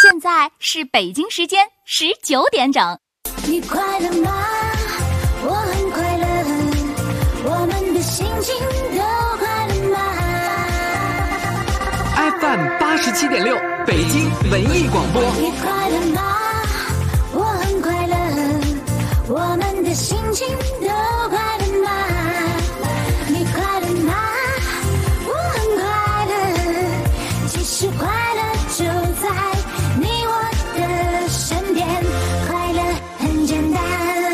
现在是北京时间19点整。 你快乐吗？我很快乐，我们的心情都快乐吗？ FM 87.6北京文艺广播。 你快乐吗？我很快乐，我们的心情都快乐吗？你快乐吗？我很快乐，其实快乐就在你我的身边，快乐很简单。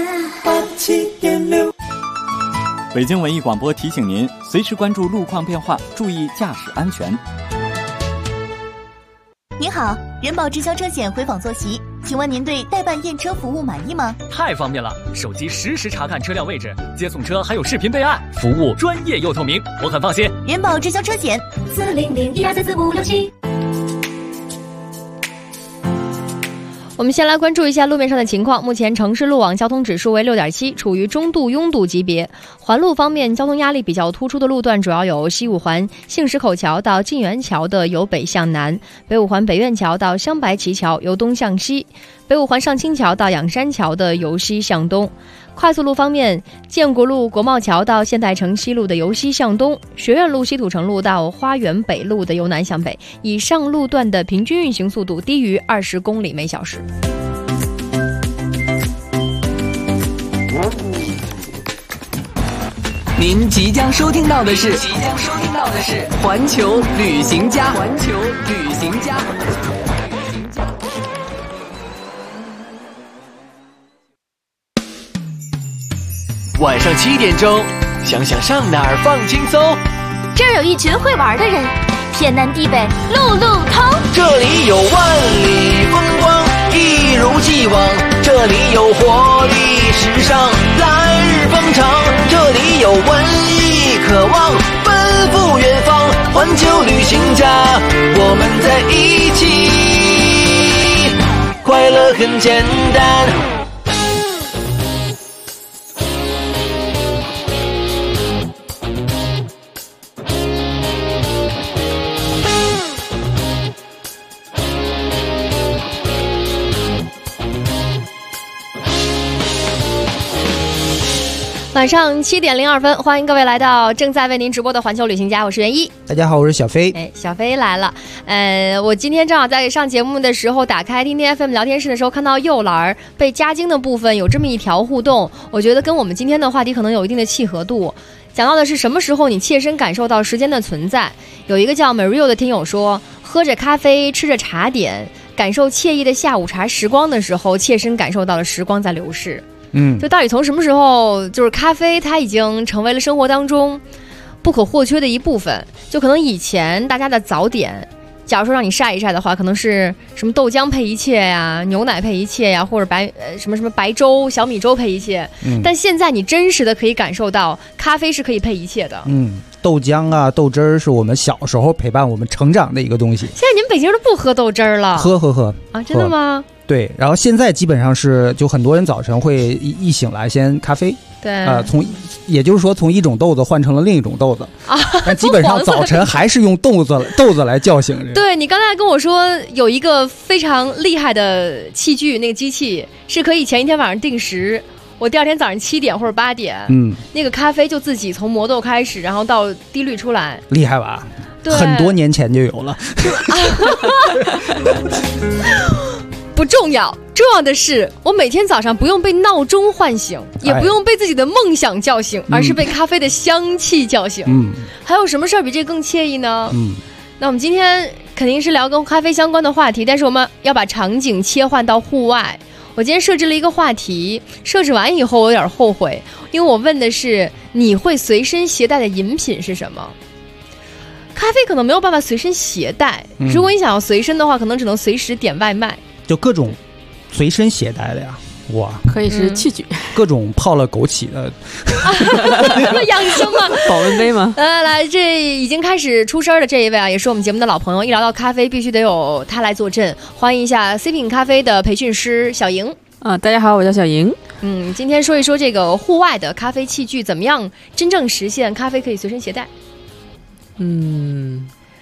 87.6北京文艺广播提醒您，随时关注路况变化，注意驾驶安全。 您好，人保直销车险回访坐席，请问您对代办验车服务满意吗？ 太方便了，手机实时查看车辆位置，接送车还有视频备案，服务专业又透明，我很放心。 人保直销车险 40012344567。 我们先来关注一下路面上的情况。目前城市路网交通指数为 6.7， 处于中度拥堵级别。环路方面，交通压力比较突出的路段主要有西五环杏石口桥到晋源桥的由北向南，北五环北苑桥到香白旗桥由东向西，北五环上清桥到仰山桥的由西向东。快速路方面，建国路国贸桥到现代城西路的由西向东，学院路西土城路到花园北路的由南向北，以上路段的平均运行速度低于20公里每小时。 您即将收听到的是环球旅行家。晚上7点钟，想想上哪儿放轻松。 这儿有一群会玩的人，天南地北路路通。 这里有万里风光，一如既往。这里有活力时尚，来日方长。这里有文艺渴望，奔赴远方。环球旅行家，我们在一起，快乐很简单。 晚上7点02分，欢迎各位来到正在为您直播的环球旅行家，我是袁一。 大家好，我是小飞。 小飞来了。我今天正好在上节目的时候打开听听 FM 聊天室的时候，看到幼儿被加精的部分有这么一条互动，我觉得跟我们今天的话题可能有一定的契合度。讲到的是什么时候你切身感受到时间的存在。有一个叫 Mario 的听友说，喝着咖啡，吃着茶点，感受惬意的下午茶时光的时候，切身感受到了时光在流逝。就到底从什么时候，就是咖啡它已经成为了生活当中不可或缺的一部分。就可能以前大家的早点，假如说让你晒一晒的话，可能是什么豆浆配一切呀，牛奶配一切呀，或者什么白粥、小米粥配一切。但现在你真实的可以感受到，咖啡是可以配一切的。 豆浆啊、豆汁儿是我们小时候陪伴我们成长的一个东西。现在你们北京人都不喝豆汁儿了？ 喝啊，真的吗？ 对，然后现在基本上是，就很多人早晨会一醒来先咖啡， 对， 也就是说从一种豆子换成了另一种豆子啊，但基本上早晨还是用豆子来叫醒人。 对，你刚才跟我说有一个非常厉害的器具，那个机器是可以前一天晚上定时，我第二天早上7点或者8点，那个咖啡就自己从磨豆开始，然后到滴滤出来， 厉害吧？ 对， 很多年前就有了。 不重要，重要的是我每天早上不用被闹钟唤醒，也不用被自己的梦想叫醒，而是被咖啡的香气叫醒。还有什么事儿比这更惬意呢？那我们今天肯定是聊跟咖啡相关的话题，但是我们要把场景切换到户外。我今天设置了一个话题，设置完以后我有点后悔，因为我问的是你会随身携带的饮品是什么。咖啡可能没有办法随身携带，如果你想要随身的话，可能只能随时点外卖。 就各种随身携带的呀，哇， 可以是器具， 各种泡了枸杞的， 这么养生吗？ 保温杯吗？ 来，这已经开始出声的这一位啊，也是我们节目的老朋友，一聊到咖啡必须得有他来坐镇，欢迎一下 C 品咖啡的培训师小莹。 大家好，我叫小莹。 今天说一说这个户外的咖啡器具怎么样真正实现咖啡可以随身携带。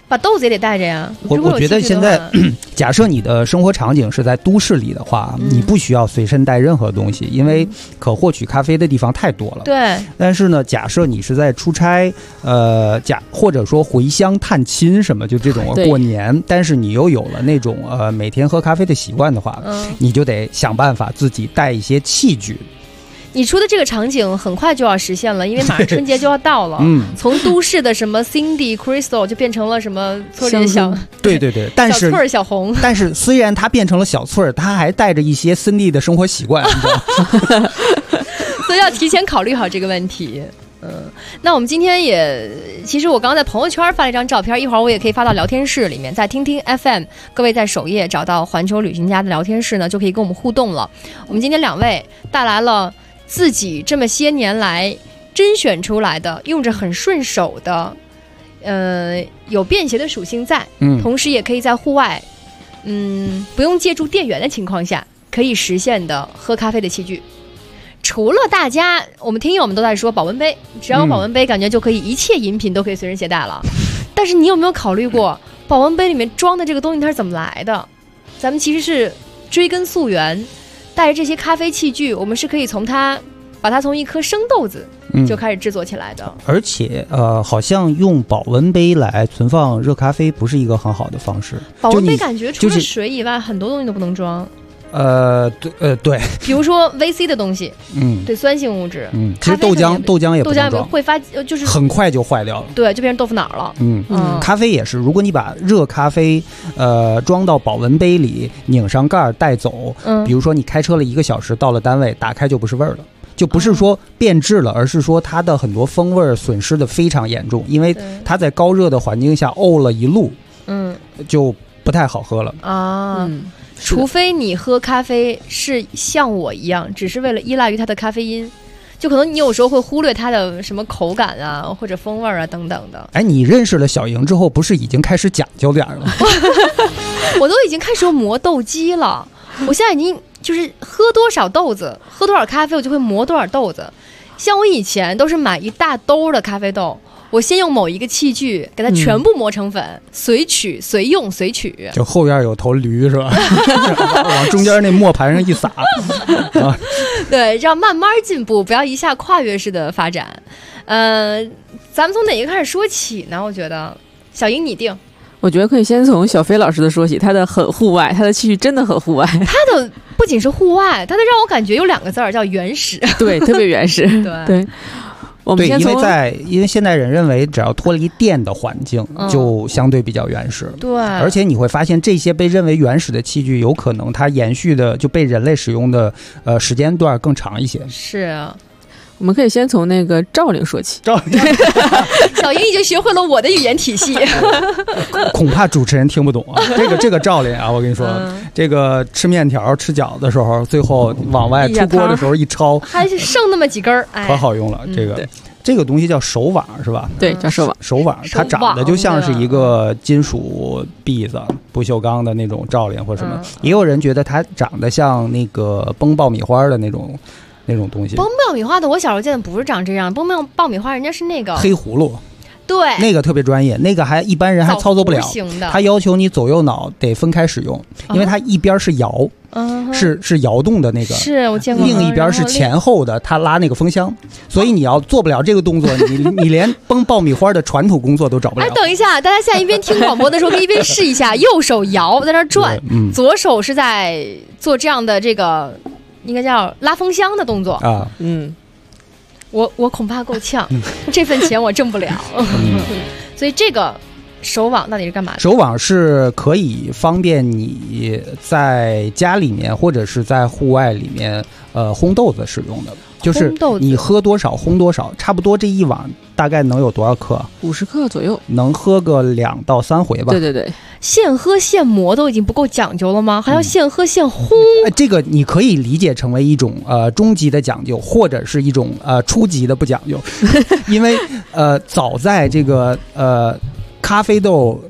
把豆子也得带着呀。 我觉得现在假设你的生活场景是在都市里的话，你不需要随身带任何东西，因为可获取咖啡的地方太多了。 对。 但是呢，假设你是在出差，或者说回乡探亲什么，就这种过年，但是你又有了那种每天喝咖啡的习惯的话，你就得想办法自己带一些器具。 你说的这个场景很快就要实现了，因为马上春节就要到了。从都市的什么 Cindy、Crystal 就变成了什么村里的小， 对，但是小翠儿、小红。 但是虽然它变成了小翠儿，它还带着一些 Cindy 的生活习惯，你知道吗？ 所以要提前考虑好这个问题。那我们今天其实我刚刚在朋友圈发了一张照片，一会儿我也可以发到聊天室里面，在听听 FM， 各位在首页找到环球旅行家的聊天室呢，就可以跟我们互动了。我们今天2位带来了自己这么些年来甄选出来的，用着很顺手的，有便携的属性在，同时也可以在户外，不用借助电源的情况下可以实现的喝咖啡的器具。除了大家，我们听友们都在说保温杯，只要有保温杯，感觉就可以一切饮品都可以随身携带了。但是你有没有考虑过，保温杯里面装的这个东西它是怎么来的？咱们其实是追根溯源，带着这些咖啡器具，我们是可以把它从一颗生豆子就开始制作起来的。 而且好像用保温杯来存放热咖啡不是一个很好的方式。 保温杯感觉除了水以外，很多东西都不能装。 对， 比如说 VC 的东西，对酸性物质， 其实豆浆也不能装， 会发，就是很快就坏掉了， 对，就变成豆腐脑了。 咖啡也是，如果你把热咖啡装到保温杯里，拧上盖带走，比如说你开车了1个小时，到了单位打开就不是味儿了。就不是说变质了，而是说它的很多风味损失的非常严重，因为它在高热的环境下沤了一路，就不太好喝了啊。 除非你喝咖啡是像我一样，只是为了依赖于它的咖啡因，就可能你有时候会忽略它的什么口感啊，或者风味啊等等的。 哎，你认识了小莹之后，不是已经开始讲究点了？ 我都已经开始磨豆机了，我现在已经就是喝多少豆子，喝多少咖啡，我就会磨多少豆子。像我以前都是买一大兜的咖啡豆，我先用某一个器具给它全部磨成粉，随取随用随取。 就后院有头驴是吧？往中间那磨盘上一撒啊， 对，让慢慢进步，不要一下跨越式的发展。咱们从哪个开始说起呢？我觉得小莹你定。 我觉得可以先从小飞老师的说起，他的很户外，他的器具真的很户外。 他的不仅是户外，他的让我感觉有2个字儿叫原始， 对，特别原始。对，我们先因为现代人认为只要脱离电的环境，就相对比较原始。 对， 而且你会发现这些被认为原始的器具，有可能它延续的就被人类使用的时间段更长一些。 是啊。 我们可以先从那个诏令说起。 小莹已经学会了我的语言体系， 恐怕主持人听不懂啊。这个诏令啊，我跟你说，这个吃面条、吃饺子的时候，最后往外出锅的时候一抄， 还剩那么几根儿， 可好用了。这个东西叫手网是吧？ 对，叫手网。 手网它长得就像是一个金属篦子、不锈钢的那种诏令或什么。也有人觉得它长得像那个崩爆米花的那种东西。 崩爆米花的我小时候见的不是长这样，崩爆米花人家是那个黑葫芦，对，那个特别专业，那个还一般人还操作不了。他要求你左右脑得分开使用，因为它一边是摇，是摇动的那个， 是我见过。 另一边是前后的，他拉那个风箱，所以你要做不了这个动作，你连崩爆米花的传统工作都找不了。 哎，等一下，大家现在一边听广播的时候，可以一边试一下，右手摇在那转，左手是在做这样的这个。应该叫拉风箱的动作啊，我恐怕够呛，这份钱我挣不了，所以这个手网到底是干嘛的？ 手网是可以方便你在家里面或者是在户外里面烘豆子使用的，就是你喝多少烘多少，差不多这一碗大概能有多少克 ？50克左右， 能喝个2到3回吧。 对对对， 现喝现磨都已经不够讲究了吗？还要现喝现烘？ 这个你可以理解成为一种中级的讲究，或者是一种初级的不讲究，因为早在这个咖啡豆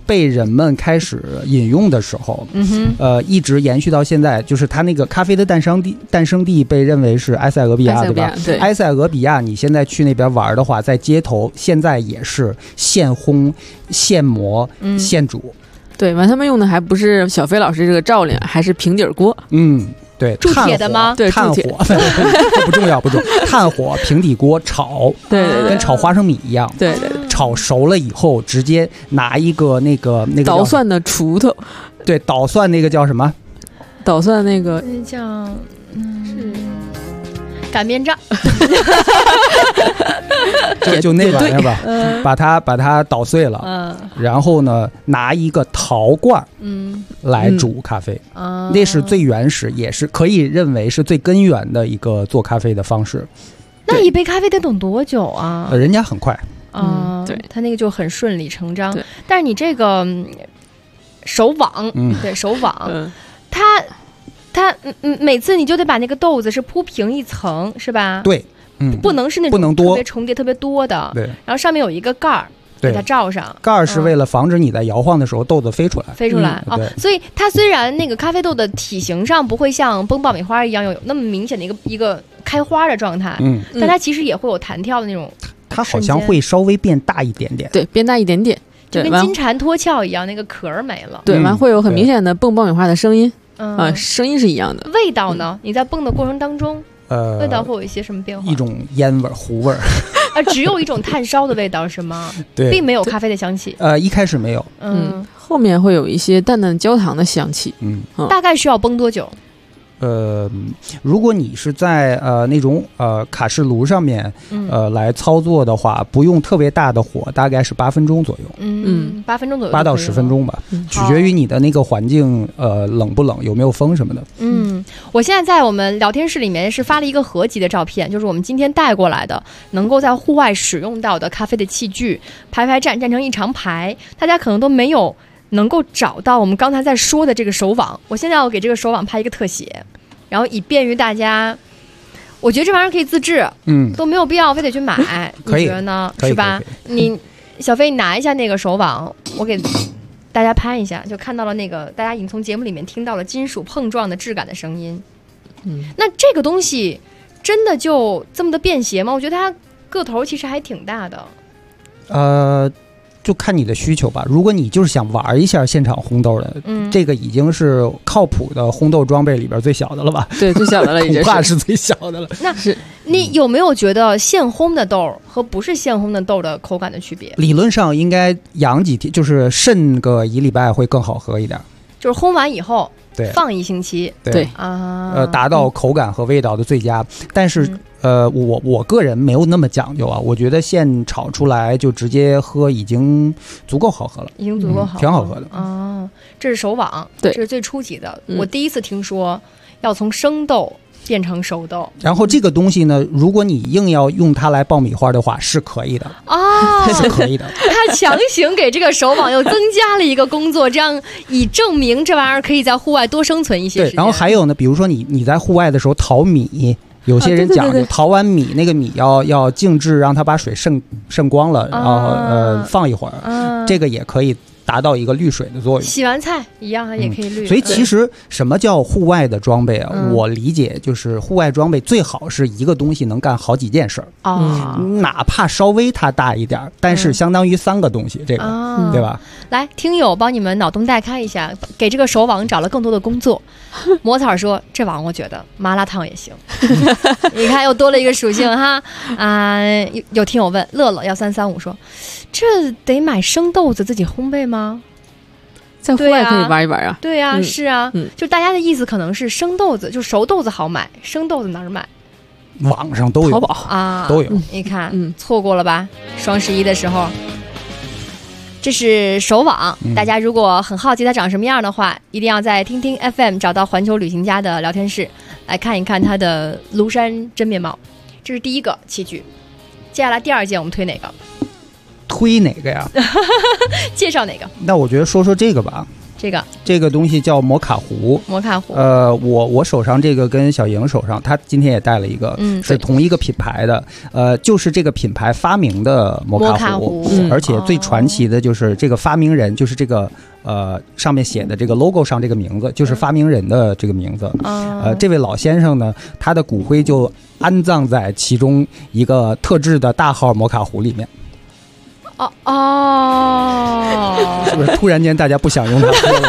被人们开始饮用的时候，一直延续到现在，就是它那个咖啡的诞生地被认为是埃塞俄比亚，对吧？ 对， 埃塞俄比亚，你现在去那边玩的话，在街头现在也是现烘、现磨、现煮。 对，完他们用的还不是小飞老师这个照亮，还是平底锅。 对， 铸铁的吗？ 对， 炭火这不重要，炭火平底锅炒， 对， 跟炒花生米一样。 对， 炒熟了以后，直接拿一个那个捣蒜的锄头， 对，捣蒜那个叫什么？ 捣蒜那个叫擀面杖。 就那玩意儿吧，把它捣碎了，然后呢，拿一个陶罐，来煮咖啡，那是最原始，也是可以认为是最根源的一个做咖啡的方式。 那一杯咖啡得等多久啊？ 人家很快， 对， 他那个就很顺理成章。但是你这个手网，对手网，它每次你就得把那个豆子是铺平一层，是吧？ 对。 不能是那种特别重叠特别多的， 对， 然后上面有一个盖儿给它罩上， 盖儿是为了防止你在摇晃的时候豆子飞出来， 所以它虽然那个咖啡豆的体型上不会像崩爆米花一样有那么明显的一个开花的状态，但它其实也会有弹跳的那种， 它好像会稍微变大一点点， 对，变大一点点， 就跟金蝉脱壳一样，那个壳儿没了， 对，完会有很明显的蹦爆米花的声音，声音是一样的。 味道呢？你在蹦的过程当中。味道会有一些什么变化？ 一种烟味、糊味儿。 只有一种炭烧的味道是吗？ 对， 并没有咖啡的香气。 一开始没有， 后面会有一些淡淡焦糖的香气。 大概需要崩多久？ 如果你是在那种卡式炉上面来操作的话，不用特别大的火，大概是8分钟左右。 8分钟左右 ，8到10分钟吧，取决于你的那个环境冷不冷，有没有风什么的。 我现在在我们聊天室里面是发了一个合集的照片，就是我们今天带过来的能够在户外使用到的咖啡的器具，排站成一长排，大家可能都没有能够找到我们刚才在说的这个手网。我现在要给这个手网拍一个特写，然后以便于大家，我觉得这玩意儿可以自制，都没有必要非得去买，你觉得呢？是吧？你小飞，你拿一下那个手网，我给大家拍一下，就看到了那个大家已经从节目里面听到了金属碰撞的质感的声音。那这个东西真的就这么的便携吗？我觉得它个头其实还挺大的。 就看你的需求吧。如果你就是想玩一下现场烘豆的，这个已经是靠谱的烘豆装备里边最小的了吧？ 对，最小的了，已经恐怕是最小的了。 那是你有没有觉得现烘的豆和不是现烘的豆的口感的区别？ 理论上应该养几天，就是渗个1礼拜会更好喝一点。 就是烘完以后， 对， 放1星期， 对啊， 达到口感和味道的最佳。但是我个人没有那么讲究啊，我觉得现炒出来就直接喝已经足够好喝了， 已经足够好， 挺好喝的啊。这是手网， 对， 这是最初级的。我第一次听说要从生豆变成熟豆， 然后这个东西呢，如果你硬要用它来爆米花的话，是可以的是可以的。 他强行给这个手网又增加了一个工作，这样以证明这玩意儿可以在户外多生存一些时间。 对，然后还有呢，比如说你在户外的时候淘米，有些人讲究淘完米那个米要静置，让它把水渗光了，然后放一会儿，这个也可以达到一个滤水的作用。 洗完菜一样也可以滤。 所以其实什么叫户外的装备啊？我理解就是户外装备最好是一个东西能干好几件事儿，哪怕稍微它大一点，但是相当于3个东西，这个对吧？ 来，听友帮你们脑洞大开一下，给这个手网找了更多的工作。魔草说这网我觉得麻辣烫也行。你看又多了一个属性哈有听友问乐乐1335说，这得买生豆子自己烘焙吗？ 在户外可以玩一玩啊。 对呀，是啊，就大家的意思可能是生豆子，就熟豆子好买，生豆子哪儿买？ 网上都有， 淘宝啊都有。 你看，错过了吧？双11的时候。这是手网，大家如果很好奇它长什么样的话，一定要在听听 FM 找到环球旅行家的聊天室来看一看它的庐山真面貌。这是第一个器具，接下来第2件我们推哪个？ 推哪个呀？ 介绍哪个？ 那我觉得说这个吧。 这个东西叫摩卡壶。 摩卡壶。 我手上这个跟小莹手上，她今天也带了一个，是同一个品牌的，就是这个品牌发明的摩卡壶，而且最传奇的就是这个发明人，就是这个上面写的这个 logo 上这个名字，就是发明人的这个名字。这位老先生呢，他的骨灰就安葬在其中一个特制的大号摩卡壶里面。是不是突然间大家不想用它了？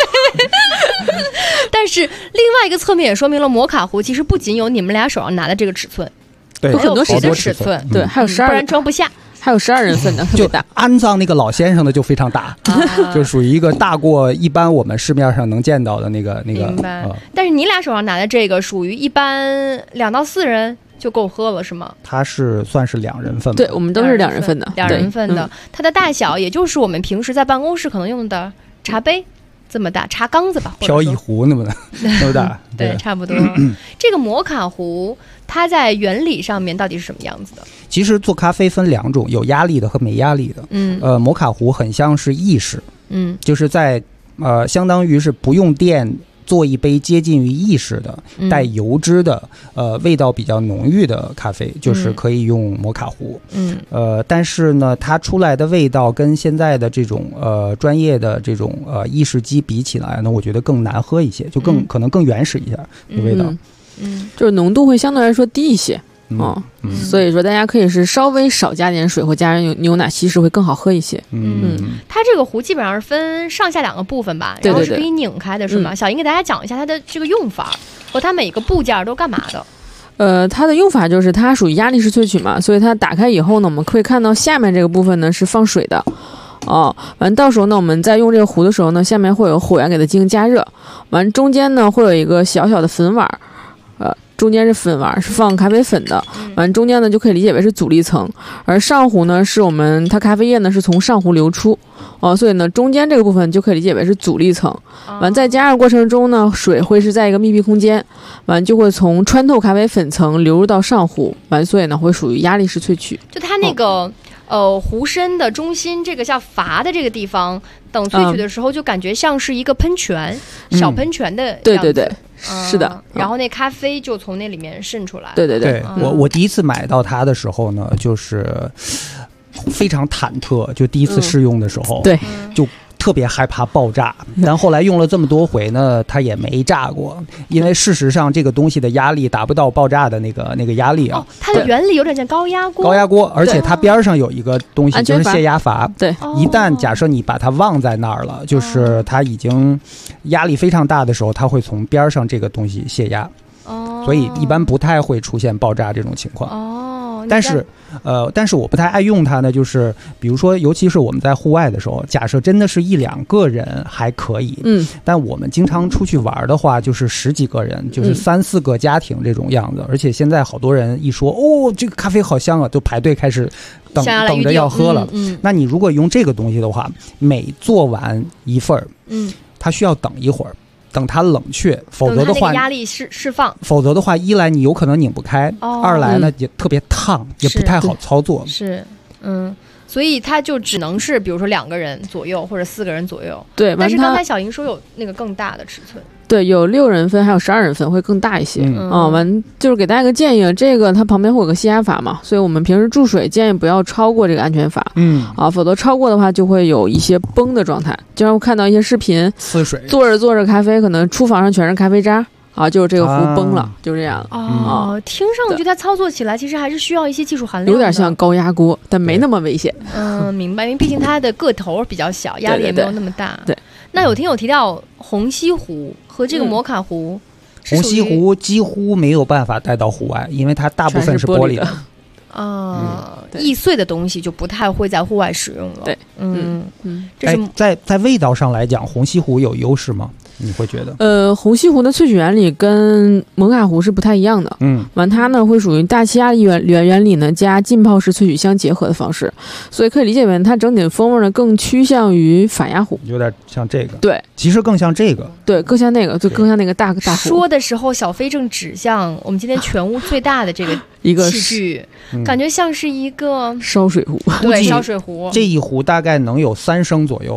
但是另外一个侧面也说明了摩卡壶其实不仅有你们俩手上拿的这个尺寸， 对， 有很多好多尺寸， 对，还有12， 不然装不下。 还有12人份的，特别大。 安葬那个老先生的就非常大，就属于一个大过一般我们市面上能见到的那个。 明白。但是你俩手上拿的这个属于一般2到4人就够喝了是吗？ 它是算是2人份， 对，我们都是2人份的 ，2人份的。它的大小也就是我们平时在办公室可能用的茶杯这么大，茶缸子吧， 飘逸壶那么大， 对，差不多。这个摩卡壶它在原理上面到底是什么样子的？ 其实做咖啡分2种，有压力的和没压力的。摩卡壶很像是意式，就是在相当于是不用电做一杯接近于意式的带油脂的味道比较浓郁的咖啡，就是可以用摩卡壶。但是呢，它出来的味道跟现在的这种专业的这种意式机比起来呢，我觉得更难喝一些，就可能更原始一下的味道。 就是浓度会相对来说低一些。所以说大家可以是稍微少加点水或加点牛奶，稀释会更好喝一些。 它这个壶基本上是分上下2个部分吧，然后是可以拧开的，是吗？小莹给大家讲一下它的这个用法和它每个部件都干嘛的。 它的用法就是它属于压力式萃取嘛，所以它打开以后呢，我们会看到下面这个部分呢是放水的。完到时候呢，我们在用这个壶的时候呢，下面会有火源给它进行加热，完中间呢会有一个小小的粉碗。中间是粉碗，是放咖啡粉的，完中间呢就可以理解为是阻力层，而上壶呢是它咖啡液呢是从上壶流出，所以呢中间这个部分就可以理解为是阻力层。完在加热过程中呢，水会是在一个密闭空间，完就会从穿透咖啡粉层流入到上壶，完所以呢会属于压力式萃取。 就它那个壶身的中心这个叫阀的这个地方，等萃取的时候就感觉像是一个喷泉，小喷泉的样子。 对。是的， 然后那咖啡就从那里面渗出来。 对， 我第一次买到它的时候呢，就是非常忐忑，就第一次试用的时候， 对， 就特别害怕爆炸。但后来用了这么多回呢，它也没炸过，因为事实上这个东西的压力达不到爆炸的那个压力啊。 它的原理有点像高压锅， 而且它边上有一个东西就是泄压阀。 对， 一旦假设你把它忘在那儿了，就是它已经压力非常大的时候，它会从边上这个东西泄压。所以一般不太会出现爆炸这种情况。但是我不太爱用它呢，就是比如说，尤其是我们在户外的时候，假设真的是1-2个人还可以，但我们经常出去玩的话，就是10几个人，就是3-4个家庭这种样子。而且现在好多人一说这个咖啡好香啊，就排队开始等着要喝了。那你如果用这个东西的话，每做完一份它需要等一会儿。等它冷却，否则的话压力释放， 否则的话，一来你有可能拧不开，二来呢也特别烫，也不太好操作。 是，所以它就只能是比如说2个人左右或者4个人左右。 对， 但是刚才小莹说有那个更大的尺寸。 对，有6人份，还有12人份，会更大一些。完就是给大家一个建议，这个它旁边会有个泄压阀嘛，所以我们平时注水建议不要超过这个安全阀。否则超过的话就会有一些崩的状态。经常会看到一些视频， 呲水， 做着咖啡，可能厨房上全是咖啡渣。就是这个壶崩了，就这样。 听上去它操作起来其实还是需要一些技术含量的， 有点像高压锅，但没那么危险。 明白，因为毕竟它的个头比较小，压力也没有那么大。 对。 那有听友提到虹吸壶和这个摩卡壶， 虹吸壶几乎没有办法带到户外，因为它大部分是玻璃的。 易碎的东西就不太会在户外使用了。 对， 这是在味道上来讲，虹吸壶有优势吗？你会觉得？ 虹吸壶的萃取原理跟摩卡壶是不太一样的。完它呢会属于大气压力原理呢加浸泡式萃取相结合的方式，所以可以理解为它整体风味呢更趋向于法压壶， 有点像这个。 对， 其实更像这个。 对，更像那个，就更像那个大壶。 说的时候，小飞正指向我们今天全屋最大的这个一个器具，感觉像是一个烧水壶。 对，烧水壶。 这一壶大概能有3升左右吧。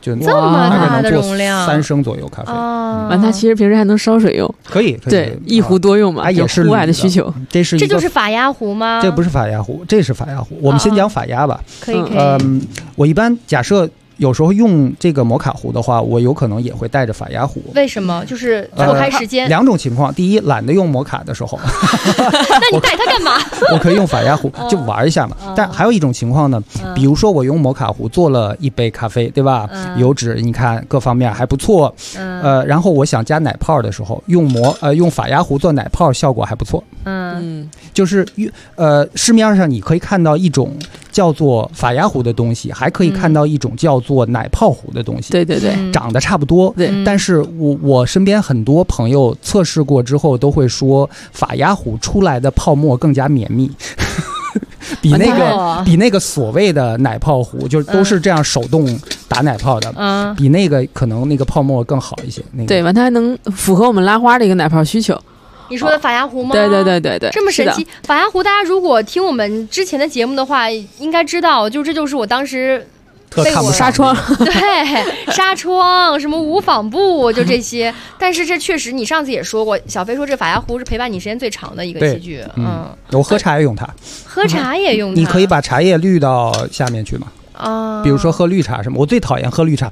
就这么大的大概能做容量 3升左右咖啡。 啊， 它其实平时还能烧水用， 可以对，一壶多用嘛， 也是户外的需求。 这就是法压壶吗？ 这不是法压壶，这是法压壶。我们先讲法压吧。 可以。 我一般假设有时候用这个摩卡壶的话，我有可能也会带着法压壶。 为什么？就是错开时间。 2种情况，第一，懒得用摩卡的时候， 那你带它干嘛？ 我可以用法压壶就玩一下嘛。但还有一种情况呢，比如说我用摩卡壶做了一杯咖啡，对吧？油脂你看各方面还不错，然后我想加奶泡的时候，用法压壶做奶泡效果还不错。就是市面上你可以看到一种叫做法压壶的东西，还可以看到一种叫做奶泡壶的东西。 对对对， 长得差不多。 对， 但是我身边很多朋友测试过之后都会说，法压壶出来的泡沫更加绵密。比那个所谓的奶泡壶，就都是这样手动打奶泡的，比那个可能那个泡沫更好一些。 对吧？它还能符合我们拉花的一个奶泡需求。 你说的法压壶吗？ 对对对对对， 这么神奇！法压壶，大家如果听我们之前的节目的话，应该知道，这就是我当时特看不纱窗， 对，纱窗什么无纺布，就这些。但是这确实，你上次也说过，小飞说这法压壶是陪伴你时间最长的一个器具。 我喝茶也用它， 喝茶也用它。 你可以把茶叶滤到下面去嘛？比如说喝绿茶什么，我最讨厌喝绿茶。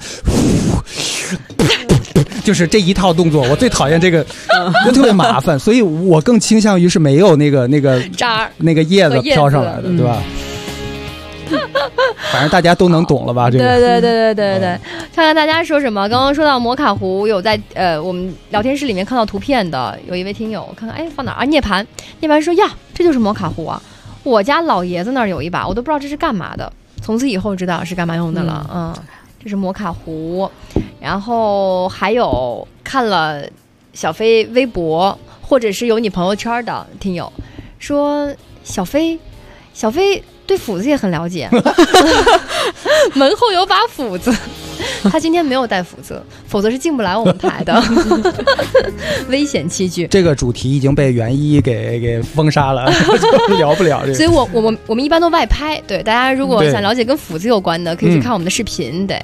就是这一套动作，我最讨厌这个，就特别麻烦，所以我更倾向于是没有那个渣那个叶子飘上来的，对吧？反正大家都能懂了吧？这个对，看看大家说什么。刚刚说到摩卡壶，有在我们聊天室里面看到图片的，有一位听友看看，哎，放哪儿啊？涅槃说呀，这就是摩卡壶啊！我家老爷子那儿有一把，我都不知道这是干嘛的，从此以后知道是干嘛用的了。这是摩卡壶，然后还有看了小飞微博，或者是有你朋友圈的听友说，小飞对斧子也很了解，门后有把斧子，他今天没有带斧子，否则是进不来我们台的危险器具。 这个主题已经被袁一给封杀了，就聊不了这个。 所以我们一般都外拍，对大家如果想了解跟斧子有关的，可以去看我们的视频。对，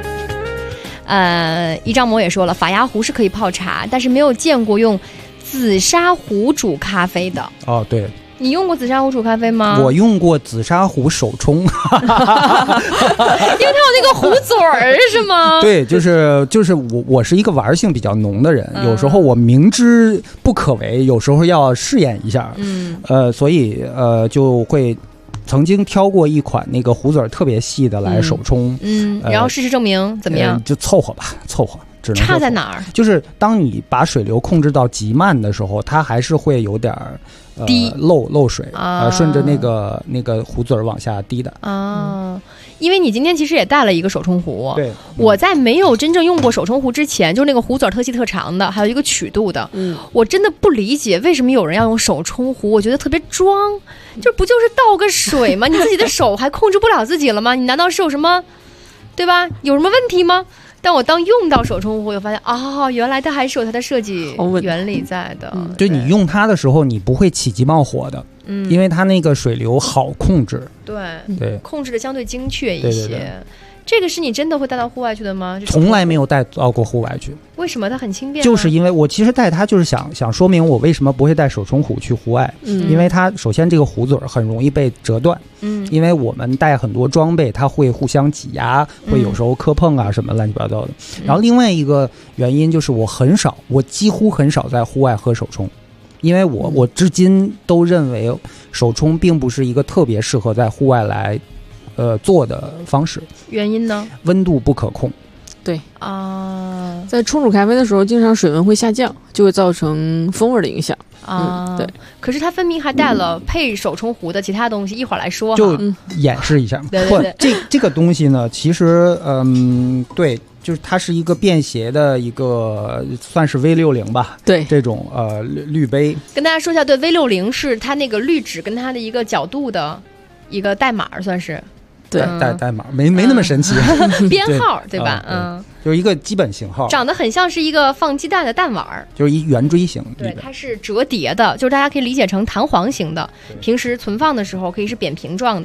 一张魔也说了，法压壶是可以泡茶，但是没有见过用紫砂壶煮咖啡的。 哦，对。 你用过紫砂壶煮咖啡吗？ 我用过紫砂壶手冲，因为它有那个壶嘴儿，是吗？ 对，就是我是一个玩性比较浓的人，有时候我明知不可为，有时候要试验一下，所以就会曾经挑过一款那个壶嘴特别细的来手冲， 然后事实证明怎么样？ 就凑合吧，凑合。 差在哪儿？ 就是当你把水流控制到极慢的时候，它还是会有点滴漏水，顺着那个壶嘴往下滴的。 因为你今天其实也带了一个手冲壶， 对， 我在没有真正用过手冲壶之前，就是那个壶嘴特细特长的，还有一个曲度的，我真的不理解为什么有人要用手冲壶，我觉得特别装，就不就是倒个水吗？你自己的手还控制不了自己了吗？你难道是有什么，对吧？有什么问题吗？但我当用到手冲壶，我发现原来它还是有它的设计原理在的。 对，你用它的时候，你不会起急冒火的，因为它那个水流好控制。对， 控制的相对精确一些。 对。 这个是你真的会带到户外去的吗？ 从来没有带到过户外去。 为什么？它很轻便。 就是因为我其实带它就是想说明我为什么不会带手冲壶去户外，因为它首先这个壶嘴很容易被折断，因为我们带很多装备，它会互相挤压，会有时候磕碰啊什么乱七八糟的。然后另外一个原因就是我几乎很少在户外喝手冲，因为我至今都认为手冲并不是一个特别适合在户外来做的方式。 原因呢？ 温度不可控。 对在冲煮咖啡的时候，经常水温会下降，就会造成风味的影响。对。 可是它分明还带了配手冲壶的其他东西，一会儿来说就演示一下。 对， 这个东西呢，其实对，就是它是一个便携的一个算是 V60吧， 对， 这种滤杯。 跟大家说一下，对 V60是它那个滤纸跟它的一个角度的一个代码，算是。 对，代码没那么神奇， 编号对吧？ 就是一个基本型号， 长得很像是一个放鸡蛋的蛋碗， 就是一圆锥形。 对，它是折叠的，就是大家可以理解成弹簧型的。平时存放的时候可以是扁平状的。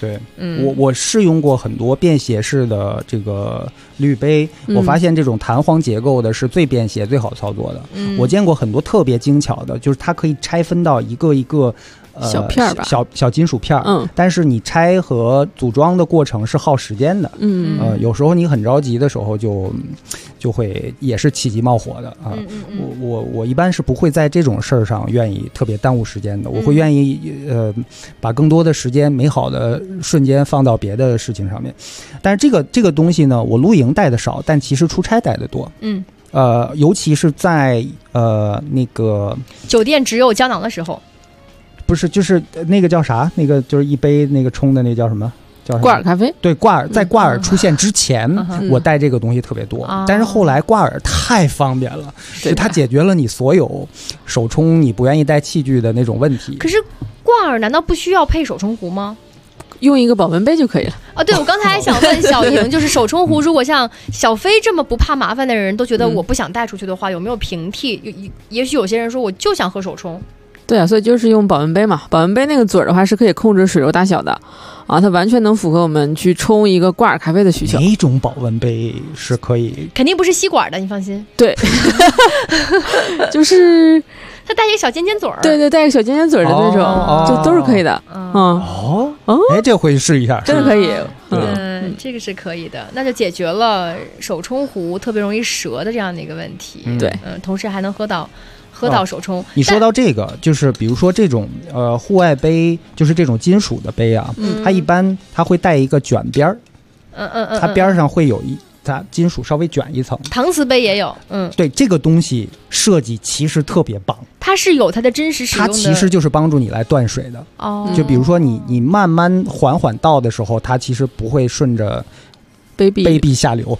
对，我试用过很多便携式的这个滤杯，我发现这种弹簧结构的是最便携、最好操作的。我见过很多特别精巧的，就是它可以拆分到一个一个。 小片吧， 小金属片，但是你拆和组装的过程是耗时间的，有时候你很着急的时候就会也是起急冒火的啊。我一般是不会在这种事儿上愿意特别耽误时间的，我会愿意把更多的时间、美好的瞬间放到别的事情上面。但是这个东西呢，我露营带的少，但其实出差带的多，尤其是在那个酒店只有胶囊的时候。 不是，就是那个叫啥？那个就是一杯那个冲的那叫什么？叫什么？ 挂耳咖啡。 对，在挂耳出现之前，我带这个东西特别多。但是后来挂耳太方便了，就它解决了你所有手冲你不愿意带器具的那种问题。 可是挂耳难道不需要配手冲壶吗？ 用一个保温杯就可以了。 对，我刚才还想问小莹，就是手冲壶，如果像小飞这么不怕麻烦的人都觉得我不想带出去的话，有没有平替？也许有些人说我就想喝手冲。 对啊，所以就是用保温杯嘛。保温杯那个嘴儿的话是可以控制水流大小的啊，它完全能符合我们去冲一个挂耳咖啡的需求。 哪种保温杯是可以？ 肯定不是吸管的，你放心。 对，就是它带一个小尖尖嘴儿。 对，带一个小尖尖嘴儿的那种，就都是可以的。 这回试一下， 真的可以。 这个是可以的，那就解决了手冲壶特别容易折的这样的一个问题。 对， 同时还能喝到手冲。 你说到这个，就是比如说这种户外杯，就是这种金属的杯啊，它一般它会带一个卷边儿，它边上会有它金属稍微卷一层。 搪瓷杯也有， 对，这个东西设计其实特别棒， 它是有它的真实使用的， 它其实就是帮助你来断水的。就比如说你慢慢缓倒的时候，它其实不会顺着杯壁下流。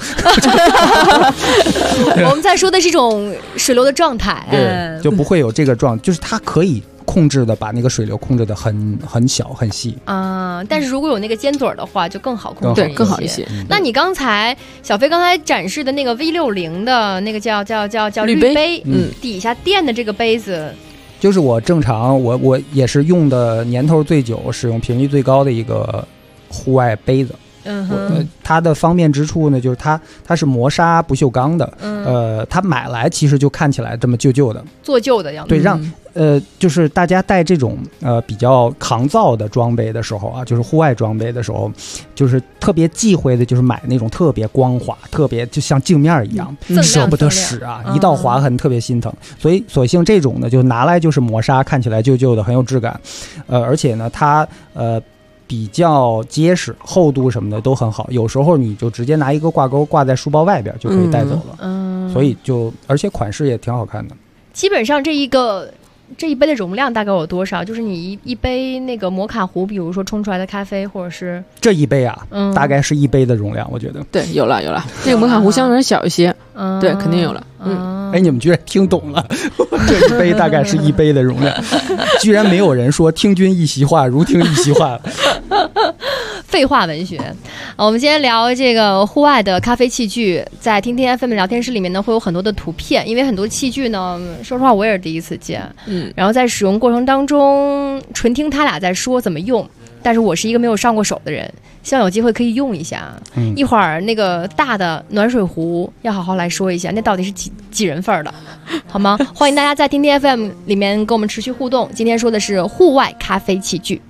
我们在说的是一种水流的状态， 对，就不会有这个就是它可以控制的，把那个水流控制的很小很细啊。但是如果有那个尖嘴的话，就更好控制， 对，更好一些。 那你小飞刚才展示的那个 V60的那个叫滤杯，底下垫的这个杯子， 就是我正常我也是用的年头最久、使用频率最高的一个户外杯子。它的方便之处呢，就是它是磨砂不锈钢的，它买来其实就看起来这么旧的， 做旧的样子。 对，让就是大家带这种比较抗造的装备的时候啊，就是户外装备的时候，就是特别忌讳的，就是买那种特别光滑、特别就像镜面一样，舍不得使啊，一道划痕特别心疼。所以索性这种呢，就拿来就是磨砂，看起来旧的，很有质感。而且呢，它比较结实，厚度什么的都很好。有时候你就直接拿一个挂钩挂在书包外边就可以带走了。所以而且款式也挺好看的。 基本上这一杯的容量大概有多少？就是你一杯那个摩卡壶，比如说冲出来的咖啡，或者是这一杯啊，大概是一杯的容量，我觉得。 对，有了。那个摩卡壶相对而小一些，对，肯定有了。 你们居然听懂了，这一杯大概是一杯的容量，居然没有人说听君一席话，如听一席话。 废话文学。我们今天聊这个户外的咖啡器具，在听听 FM 聊天室里面呢，会有很多的图片，因为很多器具呢，说实话我也是第一次见，然后在使用过程当中，纯听他俩在说怎么用，但是我是一个没有上过手的人，希望有机会可以用一下。一会儿那个大的暖水壶要好好来说一下，那到底是几人份的，好吗？欢迎大家在听听 FM 里面跟我们持续互动。今天说的是户外咖啡器具。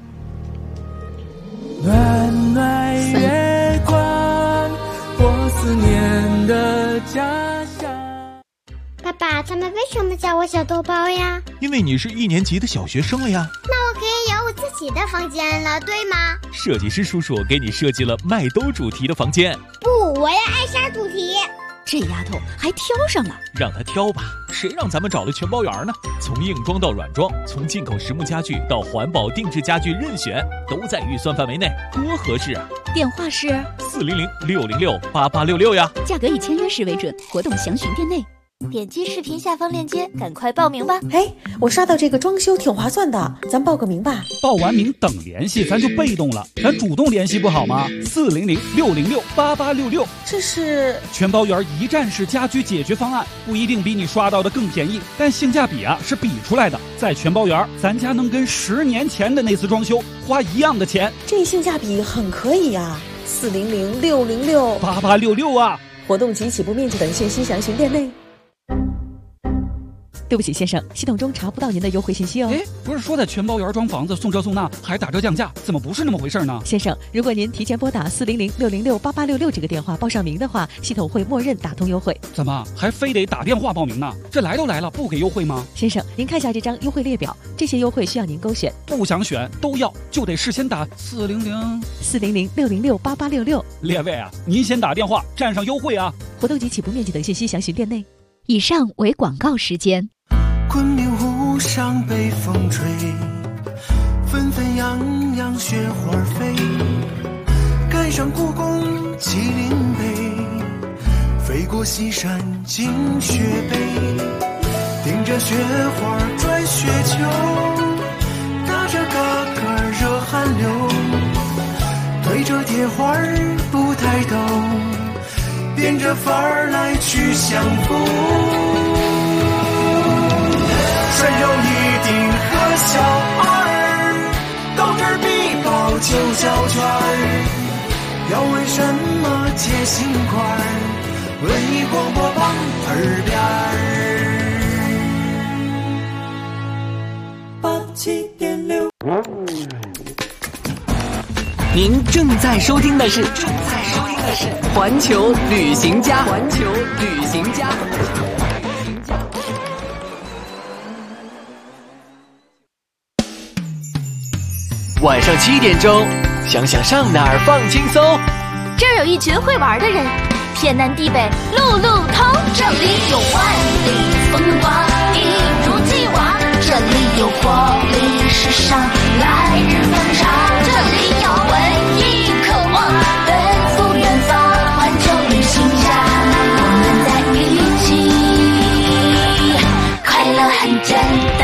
暖暖月光，我思念的家乡。 爸爸，他们为什么叫我小豆包呀？ 因为你是1年级的小学生了呀。 那我可以有我自己的房间了，对吗？ 设计师叔叔给你设计了麦兜主题的房间。 不，我要艾莎主题。 这丫头还挑上了， 让她挑吧，谁让咱们找了全包圆呢？从硬装到软装，从进口实木家具到环保定制家具，任选，都在预算范围内，多合适啊！ 电话是 400-606-8866呀。 价格以签约时为准，活动详询店内。 点击视频下方链接，赶快报名吧！ 哎，我刷到这个装修挺划算的，咱报个名吧。 报完名等联系，咱就被动了，咱主动联系不好吗？400-606-8866， 这是全包圆一站式家居解决方案，不一定比你刷到的更便宜，但性价比是比出来的。在全包圆，咱家能跟10年前的那次装修花一样的钱， 这性价比很可以呀。400-606-8866 啊！ 活动及起步面积等信息详询店内。 对不起，先生，系统中查不到您的优惠信息哦。 哎，不是说在全包圆装房子送这送那还打折降价，怎么不是那么回事呢？ 先生，如果您提前拨打400-606-8866这个电话报上名的话，系统会默认打通优惠。 怎么还非得打电话报名呢？这来都来了，不给优惠吗？ 先生，您看一下这张优惠列表，这些优惠需要您勾选。 不想选都要，就得事先打 400-606-8866。 列位啊，您先打电话占上优惠啊！ 活动及起步面积等信息详询店内。 以上为广告时间。 昆明湖上北风吹，纷纷扬扬雪花飞，赶上故宫麒麟碑，飞过西山进雪北，顶着雪花转雪球，打着嘎嘎热汗流，对着铁花不抬头，变着法儿来去相逢。山有一定和小二，斗智必报9小圈，要问什么接心块，文艺广播榜耳边87.6。 您正在收听的是环球旅行家。 晚上7点钟，想想上哪儿放轻松。 这儿有一群会玩的人，天南地北路路通。这里有万里风光，一如既往。这里有活力时尚，来日方长。这里有文艺渴望，奔赴远方。环球旅行家，我们在一起，快乐很简单。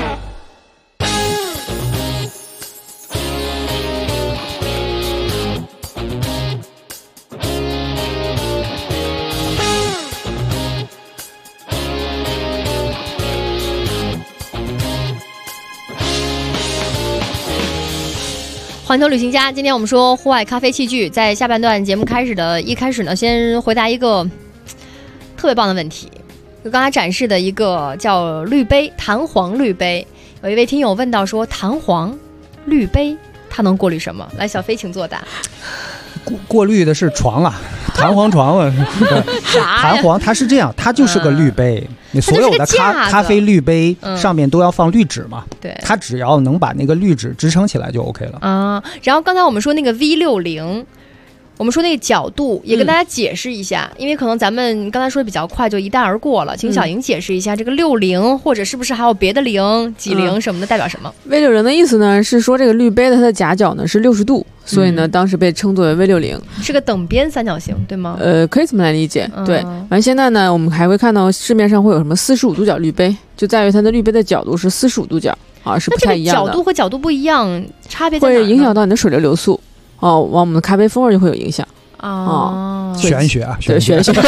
环球旅行家，今天我们说户外咖啡器具，在下半段节目一开始呢，先回答一个特别棒的问题，就刚才展示的一个叫滤杯，弹簧滤杯。有一位听友问到说，弹簧滤杯它能过滤什么？来，小飞请作答。 过滤的是床啊，弹簧床啊。弹簧它是这样，它就是个滤杯。你所有的咖啡滤杯上面都要放滤纸嘛？ 对， 它只要能把那个滤纸支撑起来就 OK 了啊。然后刚才我们说那个 V60，我们说那个角度也跟大家解释一下，因为可能咱们刚才说的比较快，就一带而过了。请小莹解释一下这个60，或者是不是还有别的0、几0什么的，代表什么 ？V60的意思呢是说这个滤杯的它的夹角呢是60度，所以呢当时被称作为 V60， 是个等边三角形，对吗？ 可以这么来理解。对，完现在呢我们还会看到市面上会有什么45度角滤杯，就在于它的滤杯的角度是45度角啊，是不太一样的。 那这个角度和角度不一样，差别在哪呢？ 会影响到你的水流速。哦，往我们的咖啡风味就会有影响玄学啊， 对玄学，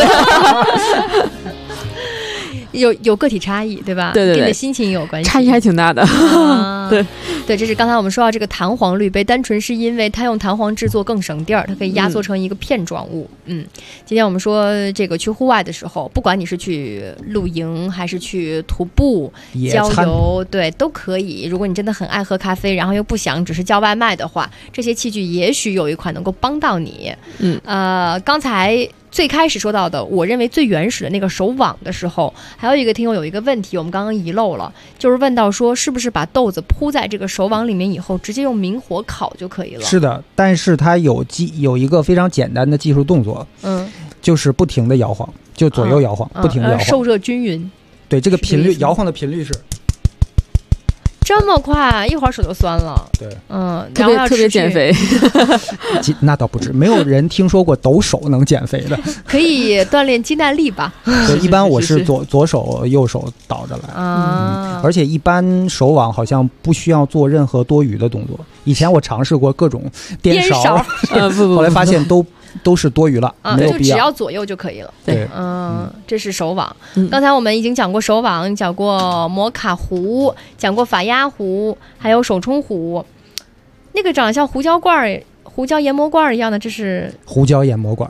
有个体差异，对吧？ 对， 跟你的心情也有关系， 差异还挺大的。 对，这是刚才我们说到这个弹簧滤杯，单纯是因为它用弹簧制作更省地儿，它可以压缩成一个片状物。今天我们说这个去户外的时候，不管你是去露营还是去徒步、郊游，对，都可以。如果你真的很爱喝咖啡，然后又不想只是叫外卖的话，这些器具也许有一款能够帮到你。刚才最开始说到的，我认为最原始的那个手网的时候，还有一个听友有一个问题，我们刚刚遗漏了，就是问到说，是不是把豆子铺在这个手网里面以后，直接用明火烤就可以了？ 是的，但是它有一个非常简单的技术动作，就是不停的摇晃，就左右摇晃，不停的摇晃， 受热均匀。 对，这个频率摇晃的频率是这这么快，一会儿手就酸了。 对， 特别减肥。 那倒不止，没有人听说过抖手能减肥的。 可以锻炼肌耐力吧？ 对，一般我是左手右手倒着来而且一般手网好像不需要做任何多余的动作。以前我尝试过各种颠勺，后来发现都是多余了，没有必要， 就只要左右就可以了。 对， 这是手网。刚才我们已经讲过手网，讲过摩卡壶，讲过法压壶，还有手冲壶。那个长得像胡椒罐、胡椒研磨罐一样的，这是胡椒研磨罐。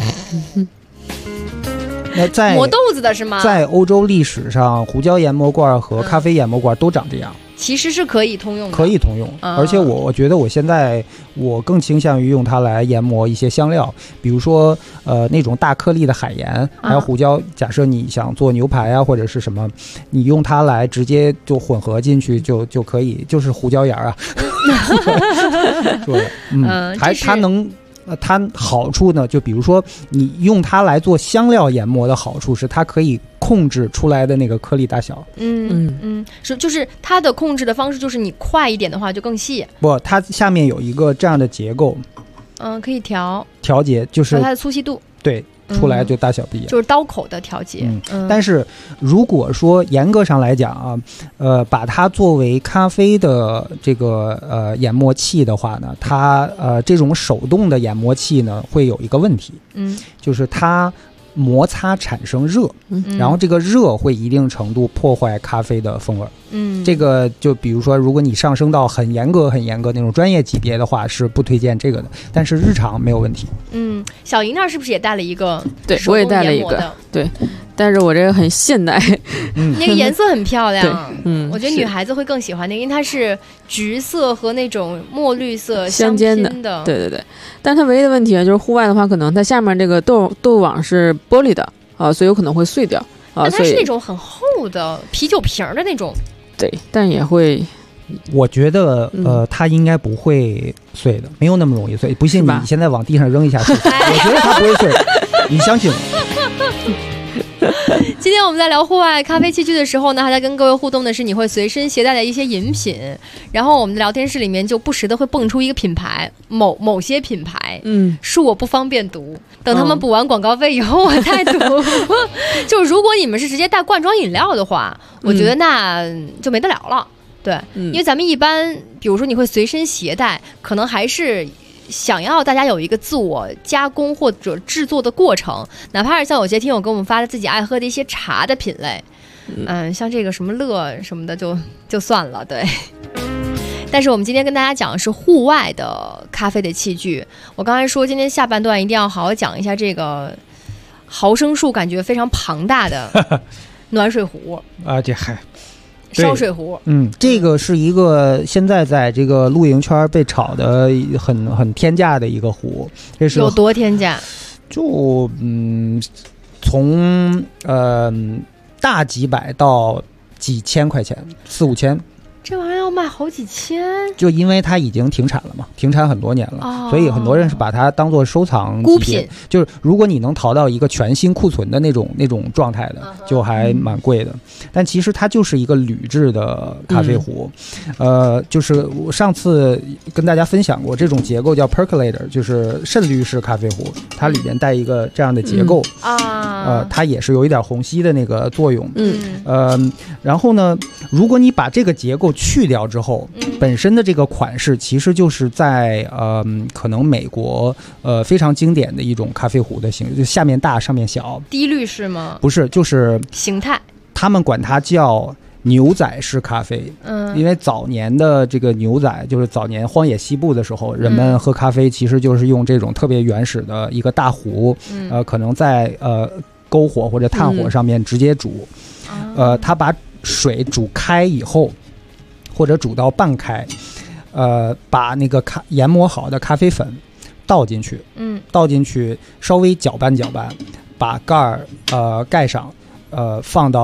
那在磨豆子的是吗？ 在欧洲历史上，胡椒研磨罐和咖啡研磨罐都长这样。 其实是可以通用的， 可以通用，而且我觉得我现在我更倾向于用它来研磨一些香料，比如说那种大颗粒的海盐，还有胡椒。假设你想做牛排啊或者是什么，你用它来直接就混合进去就可以，就是胡椒盐啊。对，它能。它好处呢，就比如说你用它来做香料研磨的好处是，它可以控制出来的那个颗粒大小。 就是它的控制的方式，就是你快一点的话就更细。 不，它下面有一个这样的结构， 可以调节，就是它的粗细度。 对。出来就大小不一样， 就是刀口的调节。 但是如果说严格上来讲啊，把它作为咖啡的这个研磨器的话呢，它这种手动的研磨器呢会有一个问题，就是它摩擦产生热，然后这个热会一定程度破坏咖啡的风味。这个就比如说，如果你上升到很严格那种专业级别的话，是不推荐这个的。但是日常没有问题。 小莹那儿是不是也带了一个？ 对，我也带了一个。对，但是我这个很现代。 那个颜色很漂亮。我觉得女孩子会更喜欢那个，因为它是橘色和那种墨绿色相间的。对。但它唯一的问题就是户外的话，可能它下面这个豆网是玻璃的所以有可能会碎掉但它是那种很厚的啤酒瓶的那种。 对，但也会。 我觉得它应该不会碎的，没有那么容易碎。不信你现在往地上扔一下试试，我觉得它不会碎，你相信我。 今天我们在聊户外咖啡器具的时候呢，还在跟各位互动的是你会随身携带的一些饮品，然后我们的聊天室里面就不时的会蹦出一个品牌，某些品牌，恕我不方便读，等他们补完广告费以后我再读。就是如果你们是直接带罐装饮料的话，我觉得那就没得聊了。对，因为咱们一般比如说你会随身携带，可能还是想要大家有一个自我加工或者制作的过程，哪怕是像有些听友给我们发的自己爱喝的一些茶的品类，像这个什么乐什么的就算了。对，但是我们今天跟大家讲的是户外的咖啡的器具。我刚才说今天下半段一定要好好讲一下这个毫升数感觉非常庞大的暖水壶这还烧水壶。 这个是一个现在在这个露营圈被炒的很天价的一个壶。这是有多天价？ 就从大几百到几千块钱，4、5千。 这玩意儿要卖好几千， 就因为它已经停产了嘛，停产很多年了，所以很多人是把它当做收藏孤品。 就是如果你能淘到一个全新库存的那种状态的，就还蛮贵的。但其实它就是一个铝制的咖啡壶，就是我上次跟大家分享过，这种结构叫 percolator， 就是渗滤式咖啡壶，它里面带一个这样的结构它也是有一点虹吸的那个作用。然后呢，如果你把这个结构去掉之后，本身的这个款式其实就是在可能美国非常经典的一种咖啡壶的形式，就下面大上面小。 低滤是吗？ 不是，就是形态。 他们管它叫牛仔式咖啡。因为早年的这个牛仔，就是早年荒野西部的时候，人们喝咖啡其实就是用这种特别原始的一个大壶，可能在篝火或者炭火上面直接煮。他把水煮开以后，或者煮到半开，把那个研磨好的咖啡粉倒进去，倒进去稍微搅拌搅拌，把盖儿盖上，放到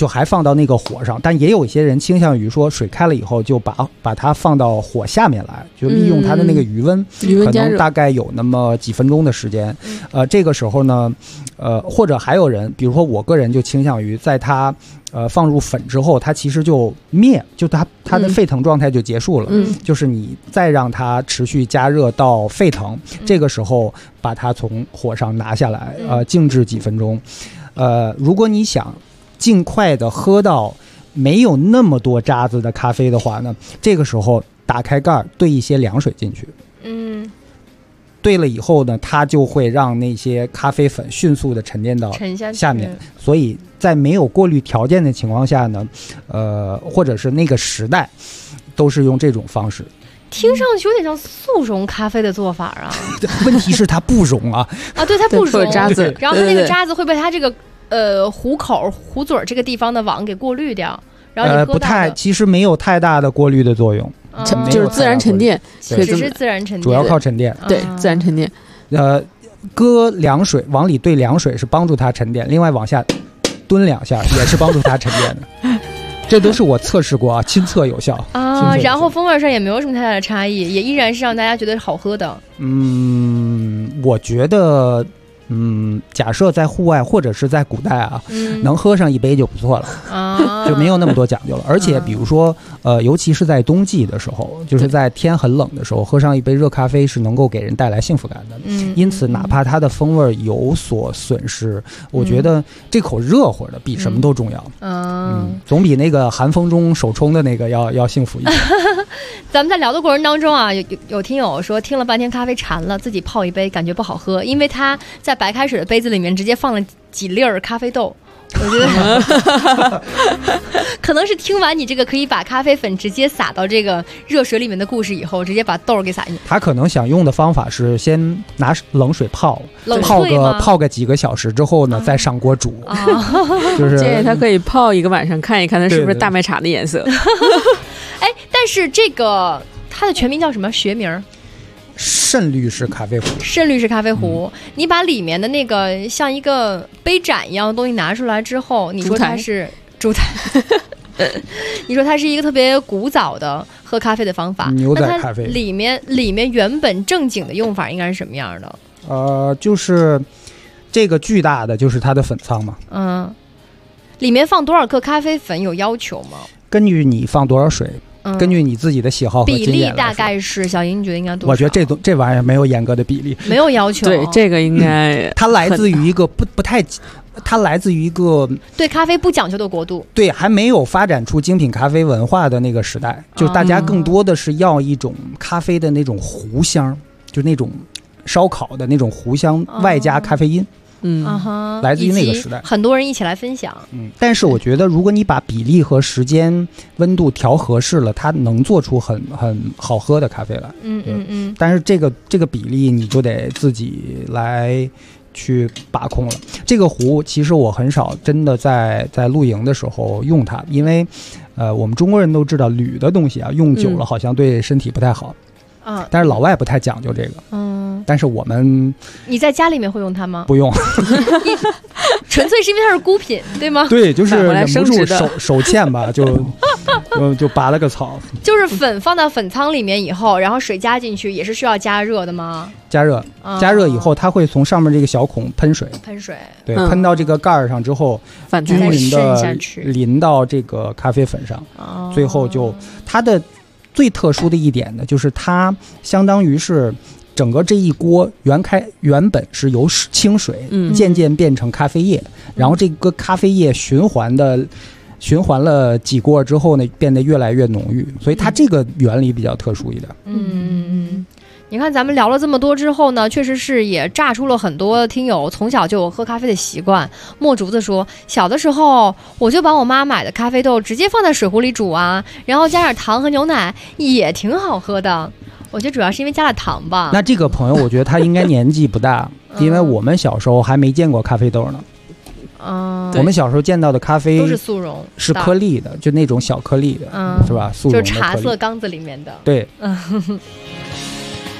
就还放到那个火上，但也有一些人倾向于说水开了以后就把它放到火下面来，就利用它的那个余温，可能大概有那么几分钟的时间。这个时候呢，或者还有人，比如说我个人就倾向于在它放入粉之后，它其实就灭，就它的沸腾状态就结束了。就是你再让它持续加热到沸腾，这个时候把它从火上拿下来，静置几分钟。如果你想尽快的喝到没有那么多渣子的咖啡的话呢，这个时候打开盖兑一些凉水进去。兑了以后呢，它就会让那些咖啡粉迅速的沉淀到下面，所以在没有过滤条件的情况下呢，或者是那个时代都是用这种方式。 听上去有点像速溶咖啡的做法啊。 问题是它不溶啊。 对，它不溶， 渣子， 然后它那个渣子会被它这个壶嘴这个地方的网给过滤掉，然后你不太，其实没有太大的过滤的作用， 就是自然沉淀， 只是自然沉淀， 主要靠沉淀。 对，自然沉淀。 搁凉水往里兑凉水是帮助它沉淀，另外往下蹲2下也是帮助它沉淀的。这都是我测试过啊，亲测有效啊。然后风味上也没有什么太大的差异，也依然是让大家觉得好喝的。 我觉得。假设在户外或者是在古代啊，能喝上一杯就不错了，就没有那么多讲究了。而且比如说尤其是在冬季的时候，就是在天很冷的时候，喝上一杯热咖啡是能够给人带来幸福感的。因此哪怕它的风味有所损失，我觉得这口热乎的比什么都重要。总比那个寒风中手冲的那个要幸福一点。 咱们在聊的过程当中啊，有听友说听了半天咖啡馋了，自己泡一杯感觉不好喝，因为他在白开水的杯子里面直接放了几粒咖啡豆。我觉得可能是听完你这个可以把咖啡粉直接撒到这个热水里面的故事以后，直接把豆给撒进去。 他可能想用的方法是先拿冷水泡个几个小时之后呢，再上锅煮。就是建议他可以泡一个晚上，看一看它是不是大麦茶的颜色。 但是这个它的全名叫什么？学名？ 渗滤式咖啡壶。 渗滤式咖啡壶，你把里面的那个像一个杯盏一样的东西拿出来之后，你说它是烛台，你说它是一个特别古早的喝咖啡的方法。 牛仔咖啡里面原本正经的用法应该是什么样的？ 就是这个巨大的就是它的粉仓嘛。 里面放多少克咖啡粉有要求吗？ 根据你放多少水。根据你自己的喜好和经验比例大概是小英，你觉得应该多少？ 我觉得这玩意儿没有严格的比例， 没有要求。 对，这个应该它来自于一个不太，它来自于一个对咖啡不讲究的国度， 对，还没有发展出精品咖啡文化的那个时代，就是大家更多的是要一种咖啡的那种糊香，就是那种烧烤的那种糊香，外加咖啡因。来自于那个时代， 很多人一起来分享。 但是我觉得，如果你把比例和时间、温度调合适了，它能做出很好喝的咖啡来。但是这个比例你就得自己来去把控了。这个壶其实我很少真的在露营的时候用它，因为我们中国人都知道铝的东西啊，用久了好像对身体不太好。但是老外不太讲究这个。但是我们， 你在家里面会用它吗？ 不用， 纯粹是因为它是孤品，对吗？ 对，就是忍不住手欠吧，就拔了个草。 就是粉放到粉仓里面以后，然后水加进去，也是需要加热的吗？ 加热以后，它会从上面这个小孔喷水，对，喷到这个盖上之后，均匀的淋到这个咖啡粉上，最后就它的最特殊的一点呢，就是它相当于是。整个这一锅原本是由清水渐渐变成咖啡液，然后这个咖啡液循环了几锅之后呢，变得越来越浓郁，所以它这个原理比较特殊一点。 你看咱们聊了这么多之后呢，确实是也炸出了很多听友从小就有喝咖啡的习惯。墨竹子说，小的时候我就把我妈买的咖啡豆直接放在水壶里煮啊，然后加点糖和牛奶，也挺好喝的。我觉得主要是因为加了糖吧。 那这个朋友我觉得他应该年纪不大，因为我们小时候还没见过咖啡豆呢。我们小时候见到的咖啡都是速溶， 是颗粒的，就那种小颗粒的，是吧？速溶的就是茶色缸子里面的。 对。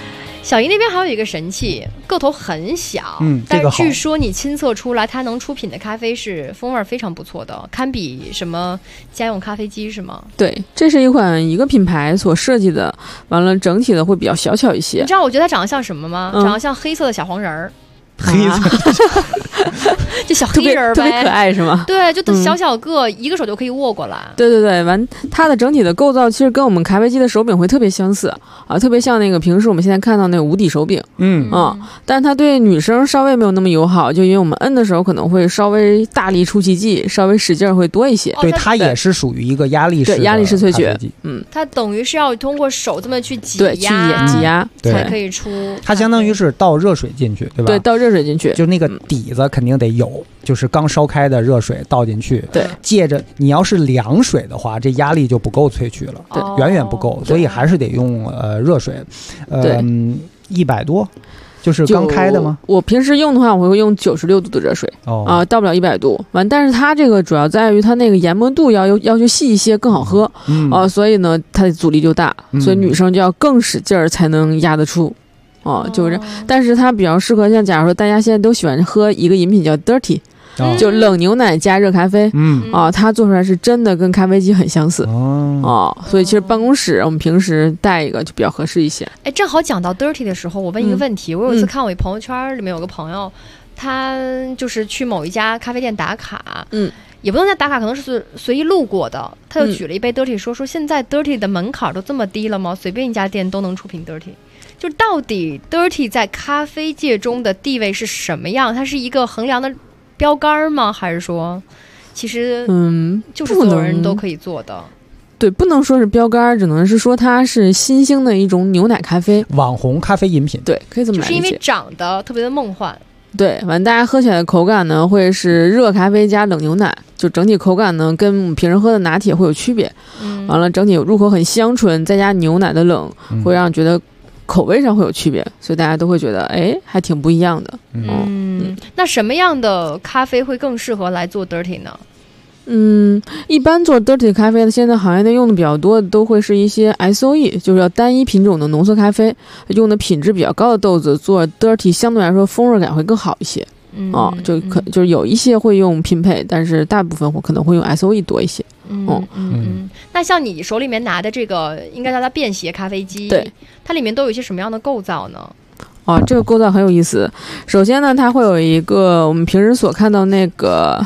小姨那边还有一个神器，个头很小，但是据说你亲测出来，它能出品的咖啡是风味非常不错的，堪比什么家用咖啡机是吗？ 对，这是一个品牌所设计的，完了整体的会比较小巧一些。 你知道我觉得它长得像什么吗？长得像黑色的小黄人儿。 黑色， 就小黑人儿呗， 特别可爱是吗？ 对，就小小个，一个手就可以握过来。 对，完它的整体的构造其实跟我们咖啡机的手柄会特别相似啊，特别像那个平时我们现在看到那个无底手柄，但是它对女生稍微没有那么友好，就因为我们摁的时候可能会稍微大力出奇迹，稍微使劲会多一些。 对，它也是属于一个压力式萃取， 它等于是要通过手这么去挤压才可以出。 它相当于是倒热水进去，对吧？ 对，倒热水进去， 就那个底子肯定得有，就是刚烧开的热水倒进去。 对， 借着你要是凉水的话，这压力就不够萃取了，对，远远不够，所以还是得用热水。100多，就是刚开的吗？ 我平时用的话，我会用96度的热水，到不了100度。完，但是它这个主要在于它那个研磨度要求细一些，更好喝，所以呢，它的阻力就大，所以女生就要更使劲儿才能压得出。就是，但是它比较适合像假如说大家现在都喜欢喝一个饮品叫 Dirty，就冷牛奶加热咖啡，它做出来是真的跟咖啡机很相似，所以其实办公室我们平时带一个就比较合适一些。 哎，正好讲到 Dirty 的时候，我问一个问题，我有一次看我一朋友圈里面有个朋友，他就是去某一家咖啡店打卡，也不能叫打卡，可能是随意路过的，他就举了一杯 Dirty 说现在 Dirty 的门槛都这么低了吗？随便一家店都能出品 Dirty。就到底 Dirty 在咖啡界中的地位是什么样？它是一个衡量的标杆吗？还是说，其实就是所有人都可以做的？ 对，不能说是标杆，只能是说它是新兴的一种牛奶咖啡， 网红咖啡饮品。 对，可以这么来理解。 就是因为长得特别的梦幻。 对，完大家喝起来的口感呢，会是热咖啡加冷牛奶，就整体口感呢跟我们平时喝的拿铁会有区别。完了，整体入口很香醇，再加牛奶的冷，会让人觉得口味上会有区别，所以大家都会觉得还挺不一样的。 那什么样的咖啡会更适合来做 Dirty 呢？ 一般做 Dirty 咖啡的，现在行业内用的比较多的都会是一些 SOE， 就是要单一品种的浓缩咖啡，用的品质比较高的豆子做 Dirty， 相对来说风味感会更好一些。就是有一些会用拼配，但是大部分我可能会用 SOE 多一些。 那像你手里面拿的这个，应该叫它便携咖啡机， 对， 它里面都有一些什么样的构造呢？ 这个构造很有意思。首先呢，它会有一个我们平时所看到那个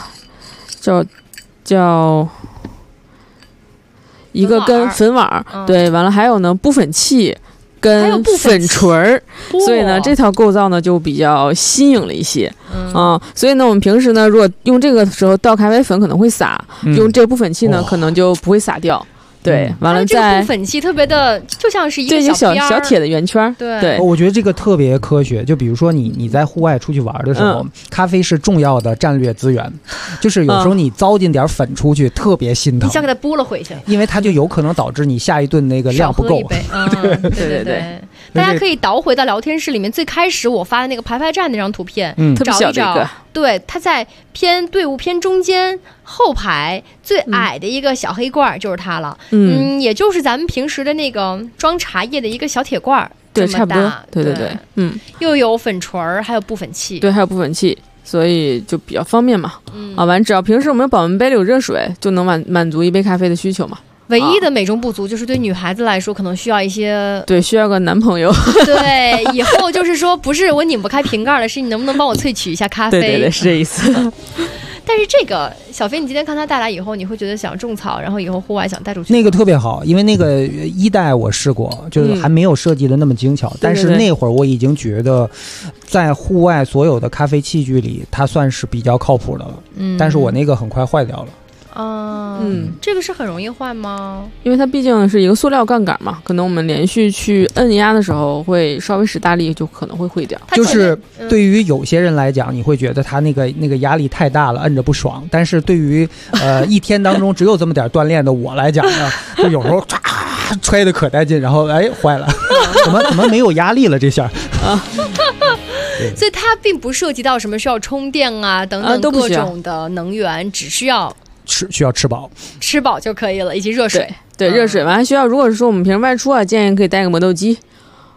叫一个跟粉碗，对，完了还有呢布粉器跟粉锤儿，所以呢这套构造呢就比较新颖了一些。所以呢我们平时呢如果用这个时候倒咖啡粉可能会洒，用这个布粉器呢可能就不会洒掉。对，完了这个布粉器特别的，就像是一个小铁的圆圈。对， 我觉得这个特别科学。就比如说你在户外出去玩的时候，咖啡是重要的战略资源，就是有时候你糟践点粉出去，特别心疼。 你想给它拨了回去， 因为它就有可能导致你下一顿那个量不够。 对。大家可以倒回到聊天室里面最开始我发的那个排站那张图片，找一找。对，它在队伍偏中间后排最矮的一个小黑罐就是它了。也就是咱们平时的那个装茶叶的一个小铁罐， 对，差不多。对， 又有粉锤儿，还有布粉器。 对，还有布粉器，所以就比较方便嘛。完，只要平时我们的保温杯里有热水，就能满足一杯咖啡的需求嘛。 唯一的美中不足就是对女孩子来说，可能需要一些需要个男朋友。 对，以后就是说不是我拧不开瓶盖了，是你能不能帮我萃取一下咖啡？ 对，是这意思。 但是这个小飞，你今天看他带来以后，你会觉得想种草，然后以后户外想带出去。 那个特别好，因为那个1代我试过，就是还没有设计的那么精巧，但是那会儿我已经觉得，在户外所有的咖啡器具里，它算是比较靠谱的了。但是我那个很快坏掉了。 这个是很容易坏吗？ 因为它毕竟是一个塑料杠杆嘛，可能我们连续去摁压的时候会稍微使大力，就可能会毁掉。 就是对于有些人来讲，你会觉得它那个压力太大了，摁着不爽。但是对于一天当中只有这么点锻炼的我来讲呢，就有时候揣的可带劲，然后坏了，怎么没有压力了这下所以它并不涉及到什么需要充电啊等等各种的能源，只需要吃饱就可以了，以及热水。 对，热水完还需要，如果是说我们平时外出啊，建议可以带个磨豆机。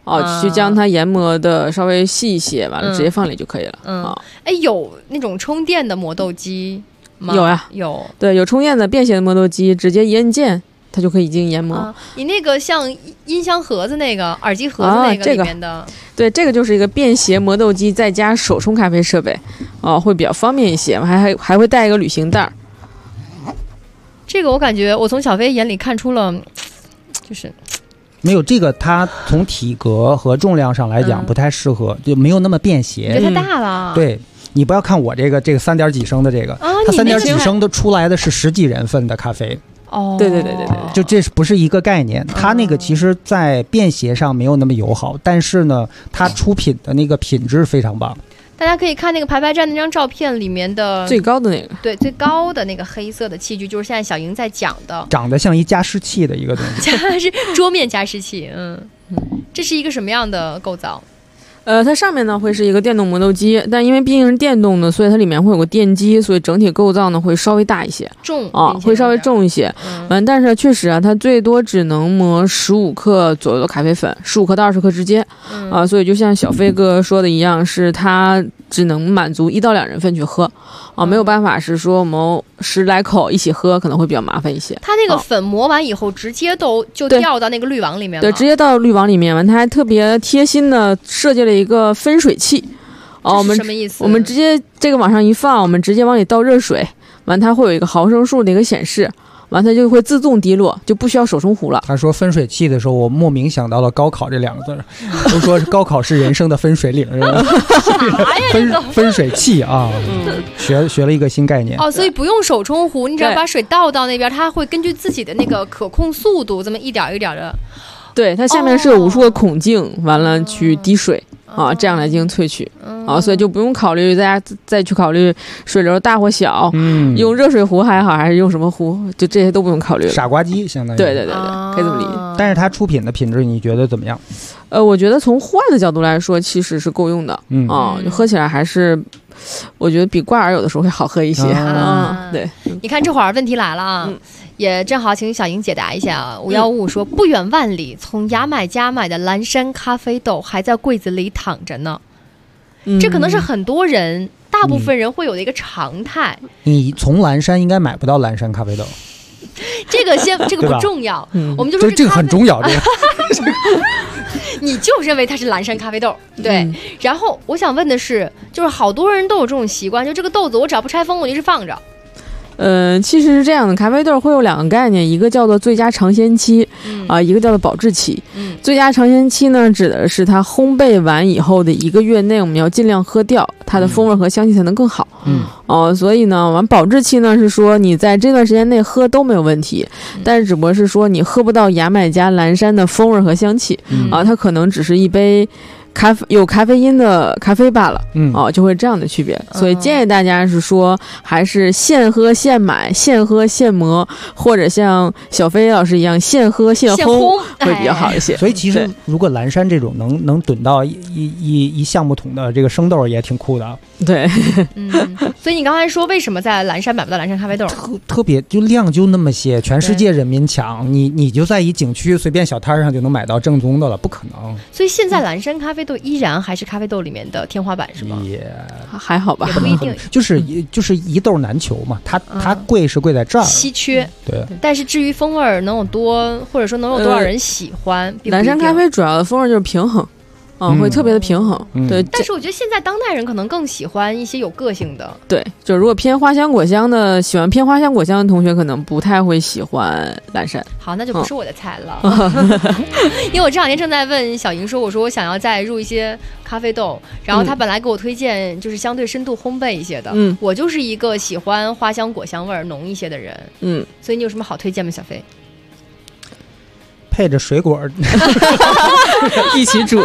去将它研磨的稍微细一些，完了直接放里就可以了。 有那种充电的磨豆机吗？ 有呀， 有。 对，有充电的便携的磨豆机，直接一按键它就可以进行研磨。 你那个像音箱盒子那个、耳机盒子那个里面的， 对，这个就是一个便携磨豆机再加手冲咖啡设备，会比较方便一些，还会带一个旅行袋。 这个我感觉我从小飞眼里看出了，就是没有这个，它从体格和重量上来讲不太适合，就没有那么便携， 觉得太大了。 对，你不要看我这个3点几升的这个，它3点几升的出来的是10几人份的咖啡。 对， 就这不是一个概念。它那个其实在便携上没有那么友好，但是呢，它出品的那个品质非常棒。 大家可以看那个排排站那张照片里面的最高的那个， 对，最高的那个黑色的器具，就是现在小莹在讲的， 长得像一加湿器的一个东西， 是桌面加湿器。这是一个什么样的构造？ 它上面呢会是一个电动磨豆机，但因为毕竟是电动的，所以它里面会有个电机，所以整体构造呢会稍微大一些，会稍微重一些。但是确实它最多只能磨15克左右的咖啡粉，15克到20克之间。所以就像小飞哥说的一样，是它只能满足1到2人份去喝，没有办法是说我们10来口一起喝，可能会比较麻烦一些。 它那个粉磨完以后，直接就掉到那个滤网里面了。 对，直接到滤网里面完，它还特别贴心的设计了一个分水器。 这是什么意思？ 我们直接这个往上一放，我们直接往里倒热水，完它会有一个毫升数的一个显示。完它就会自动滴落，就不需要手冲壶了。 他说分水器的时候，我莫名想到了高考这2个字，都说高考是人生的分水岭，是吧？分水器啊，学了一个新概念。 所以不用手冲壶，你只要把水倒到那边，它会根据自己的那个可控速度，这么一点一点的。 对，它下面是有无数个孔径，完了去滴水。这样来进行萃取所以就不用考虑再去考虑水流大或小，用热水壶还好还是用什么壶，就这些都不用考虑了。 傻瓜机相当于。 对，可以这么理解。 但是它出品的品质你觉得怎么样？ 我觉得从户外的角度来说，其实是够用的就喝起来还是。我觉得比挂耳有的时候会好喝一些对， 你看这会儿问题来了啊，也正好请小莹解答一下。5155说，不远万里从牙买加买的蓝山咖啡豆还在柜子里躺着呢。这可能是很多人大部分人会有的一个常态。 你从蓝山应该买不到蓝山咖啡豆。 这个不重要，我们就说这个很重要。这个你就认为它是蓝山咖啡豆，对。然后我想问的是，就是好多人都有这种习惯，就这个豆子我只要不拆封，我就是放着。 其实是这样的，咖啡豆会有2个概念，一个叫做最佳尝鲜期，一个叫做保质期。最佳尝鲜期呢，指的是它烘焙完以后的1个月内，我们要尽量喝掉，它的风味和香气才能更好。所以呢，保质期呢是说你在这段时间内喝都没有问题，但是只不过是说你喝不到牙买加蓝山的风味和香气，它可能只是一杯有咖啡因的咖啡罢了，就会这样的区别。所以建议大家是说，还是现喝现买，现喝现磨，或者像小飞老师一样现喝现烘会比较好一些。 所以其实如果蓝山这种能炖到一橡木桶的这个生豆也挺酷的。 对， 所以你刚才说为什么在蓝山买不到蓝山咖啡豆？ 特别就量就那么些，全世界人民抢，你就在一景区随便小摊上就能买到正宗的了，不可能。 所以现在蓝山咖啡豆依然还是咖啡豆里面的天花板，是吗？ 也还好吧， 也不一定， 就是一豆难求嘛。它贵是贵在这儿， 稀缺。 对， 但是至于风味能有多，或者说能有多少人喜欢， 蓝山咖啡主要的风味就是平衡。会特别的平衡。对， 但是我觉得现在当代人可能更喜欢一些有个性的。 对，就如果偏花香果香的，喜欢偏花香果香的同学，可能不太会喜欢蓝山。 好，那就不是我的菜了。因为我这2天正在问小莹说，我说我想要再入一些咖啡豆，然后他本来给我推荐就是相对深度烘焙一些的。我就是一个喜欢花香果香味儿浓一些的人。所以你有什么好推荐吗，小飞？ 配着水果一起煮。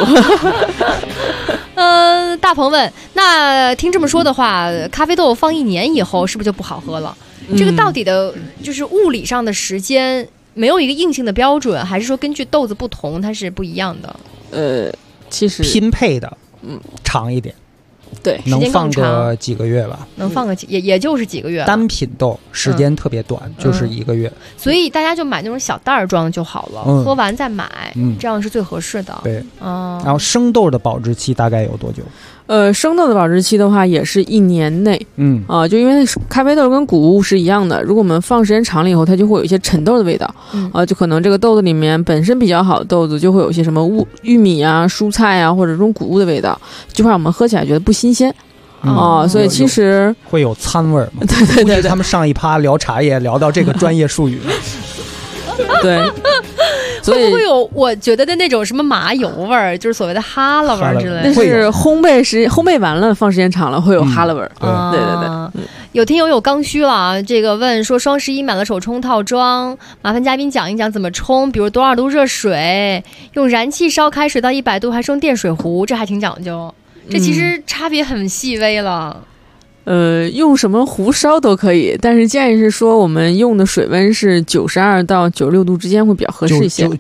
大鹏问，那听这么说的话，咖啡豆放1年以后是不是就不好喝了？这个到底的就是物理上的时间没有一个硬性的标准，还是说根据豆子不同它是不一样的？ 其实拼配的长一点。 对， 能放个几个月吧， 能放个也就是几个月。 单品豆时间特别短，就是1个月。 所以大家就买那种小袋装就好了，喝完再买，这样是最合适的。 对，然后生豆的保质期大概有多久？ 生豆的保质期的话也是1年内，就因为咖啡豆跟谷物是一样的，如果我们放时间长了以后，它就会有一些陈豆的味道，就可能这个豆子里面本身比较好的豆子就会有一些什么玉米啊、蔬菜啊或者这种谷物的味道，就怕我们喝起来觉得不新鲜。所以其实会有餐味儿嘛？ 对， 他们上一趴聊茶叶，聊到这个专业术语。 对，所以会不会有我觉得的那种什么麻油味儿，就是所谓的哈喇味儿之类的？ 那是烘焙完了，放时间长了会有哈喇味儿。对。 有听友有刚需了啊，这个问说双11买了手冲套装，麻烦嘉宾讲一讲怎么冲，比如多少度热水，用燃气烧开水到100度，还是用电水壶，这还挺讲究。这其实差别很细微了。 用什么壶烧都可以，但是建议是说我们用的水温是92到96度之间会比较合适一些。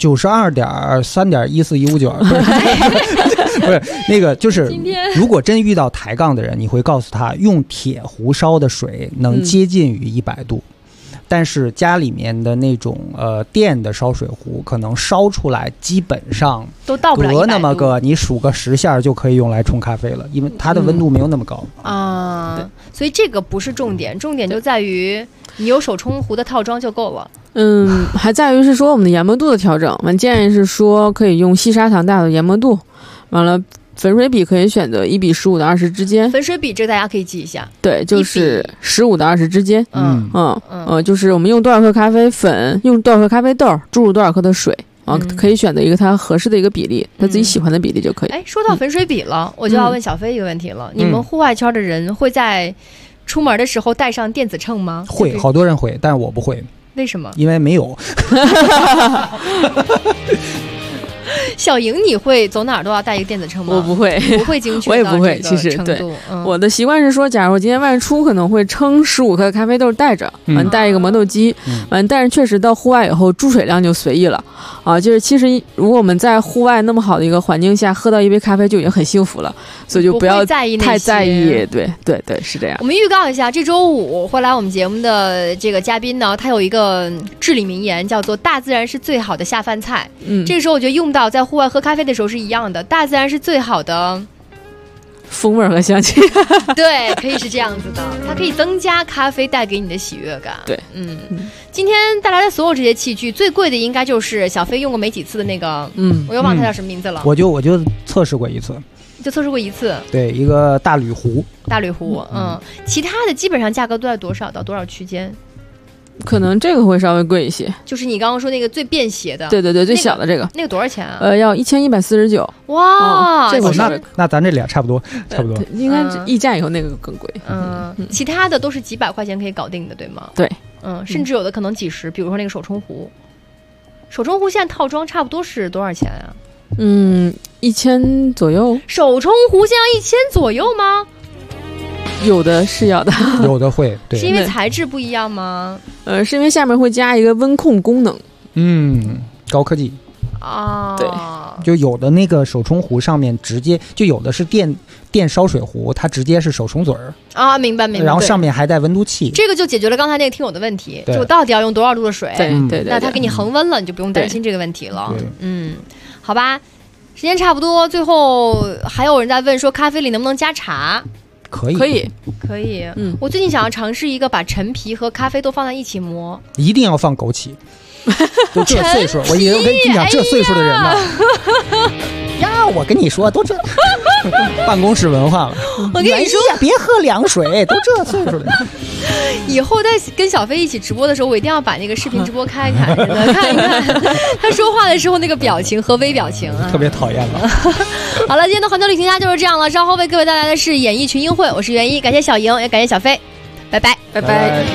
92.3.14159，不是那个，就是如果真遇到抬杠的人，你会告诉他用铁壶烧的水能接近于100度。但是家里面的那种电的烧水壶，可能烧出来基本上都到不了100度， 隔那么个你数个10下就可以用来冲咖啡了，因为它的温度没有那么高所以这个不是重点，重点就在于你有手冲壶的套装就够了。 还在于是说我们的研磨度的调整，我们建议是说可以用细砂糖大的研磨度，完了粉水比可以选择1:15到20之间。 粉水比这个大家可以记一下， 对，就是15到20之间。就是我们用多少克咖啡粉，用多少克咖啡豆，注入多少克的水可以选择一个它合适的一个比例，他自己喜欢的比例就可以。 说到粉水比了，我就要问小飞一个问题了，你们户外圈的人会在出门的时候带上电子秤吗？ 会，好多人会，但是我不会。 为什么？ 因为没有。 小莹，你会走哪儿都要带一个电子秤吗？ 我不会， 不会精确， 我也不会。其实对，我的习惯是说，假如我今天外出可能会称15克的咖啡豆带着，带一个磨豆机，但是确实到户外以后注水量就随意了就是其实如果我们在户外那么好的一个环境下喝到一杯咖啡就已经很幸福了，所以就不要太在意。对，是这样。 我们预告一下，这周5会来我们节目的这个嘉宾呢，他有一个至理名言，叫做大自然是最好的下饭菜。这个时候我觉得用到在户外喝咖啡的时候是一样的，大自然是最好的风味和香气。 对，可以是这样子的，它可以增加咖啡带给你的喜悦感。 对， 今天带来的所有这些器具，最贵的应该就是小飞用过没几次的那个，我又忘了它叫什么名字了。 我就测试过一次， 就测试过一次。 对，一个大铝壶。 其他的基本上价格都在多少到多少区间？ 可能这个会稍微贵一些， 就是你刚刚说那个最便携的， 对，最小的这个， 那个多少钱啊？ 要1149。 哇， 这个那咱这俩差不多， 应该溢价以后那个更贵。 其他的都是几百块钱可以搞定的，对吗？ 对， 甚至有的可能几十，比如说那个手冲壶，现在套装差不多是多少钱啊 ？1000左右。 手冲壶现在1000左右吗？ 有的是要的， 有的会，对， 是因为材质不一样吗？ 是因为下面会加一个温控功能， 高科技对， 就有的那个手冲壶上面直接就有的是电烧水壶，它直接是手冲嘴儿明白。 然后上面还带温度器， 这个就解决了刚才那个听友的问题，就我到底要用多少度的水？ 对， 那它给你恒温了，你就不用担心这个问题了。好吧，时间差不多，最后还有人在问说咖啡里能不能加茶？ 可以。 我最近想要尝试一个把陈皮和咖啡都放在一起磨， 一定要放枸杞。都这岁数，我跟你讲，这岁数的人呢，呀，我跟你说，都这办公室文化了。 我跟你说， 别喝凉水，都这岁数的人。 以后在跟小飞一起直播的时候，我一定要把那个视频直播开看一看他说话的时候那个表情和微表情啊， 特别讨厌了。 好了，今天的环球旅行家就是这样了。稍后为各位带来的是演艺群英会，我是袁一，感谢小莹，也感谢小飞，拜拜。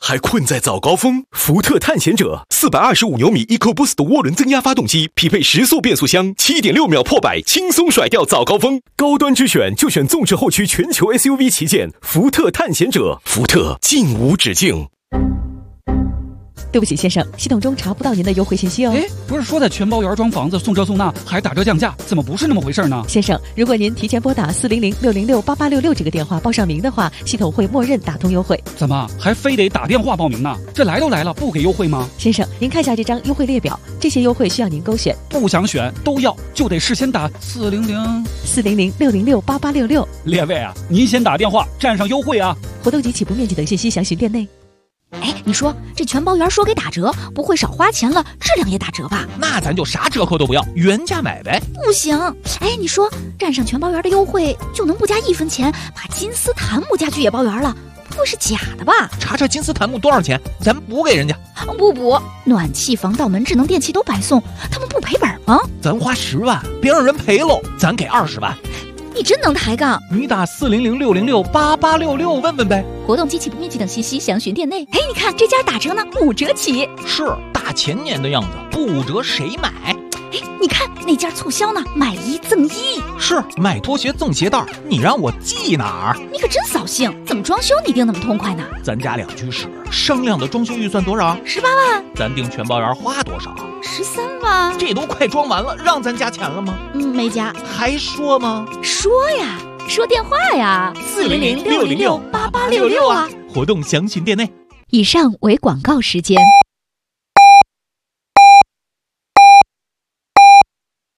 还困在早高峰？福特探险者425牛米 EcoBoost 涡轮增压发动机，匹配10速变速箱，7.6秒破百，轻松甩掉早高峰。高端之选就选纵置后驱全球 SUV 旗舰福特探险者，福特尽无止境。 对不起，先生，系统中查不到您的优惠信息哦。 哎，不是说在全包园装房子送这送那还打折降价，怎么不是那么回事呢？ 先生，如果您提前拨打400-606-8866这个电话报上名的话，系统会默认打通优惠。 怎么还非得打电话报名呢？这来都来了，不给优惠吗？ 先生，您看下这张优惠列表，这些优惠需要您勾选。 不想选都要，就得事先打 400-606-8866。 列位啊，您先打电话占上优惠啊！ 活动及起步面积等信息详询店内。 哎，你说这全包园说给打折，不会少花钱了，质量也打折吧？ 那咱就啥折扣都不要，原价买呗。 不行，哎，你说占上全包园的优惠，就能不加1分钱把金丝檀木家具也包园了？不会是假的吧？ 查查金丝檀木多少钱，咱补给人家。 不补，暖气、防盗门、智能电器都白送，他们不赔本吗？ 咱花10万，别让人赔喽，咱给20万。 你真能抬杠！ 你打400-606-8866问问呗。 活动及起步面积等信息详询店内。哎，你看这家打折呢，5折起。 是大前年的样子，不5折谁买？ 哎，你看那家促销呢，买1赠1。 是买拖鞋赠鞋带，你让我记哪儿？ 你可真扫兴！怎么装修你定那么痛快呢？ 咱家2居室，商量的装修预算多少 ？18万。 咱订全包园花多少 ？13万。 这都快装完了，让咱加钱了吗？ 没加。 还说吗？ 说呀，说电话呀，400-606-8866啊。 活动详询店内。 以上为广告时间。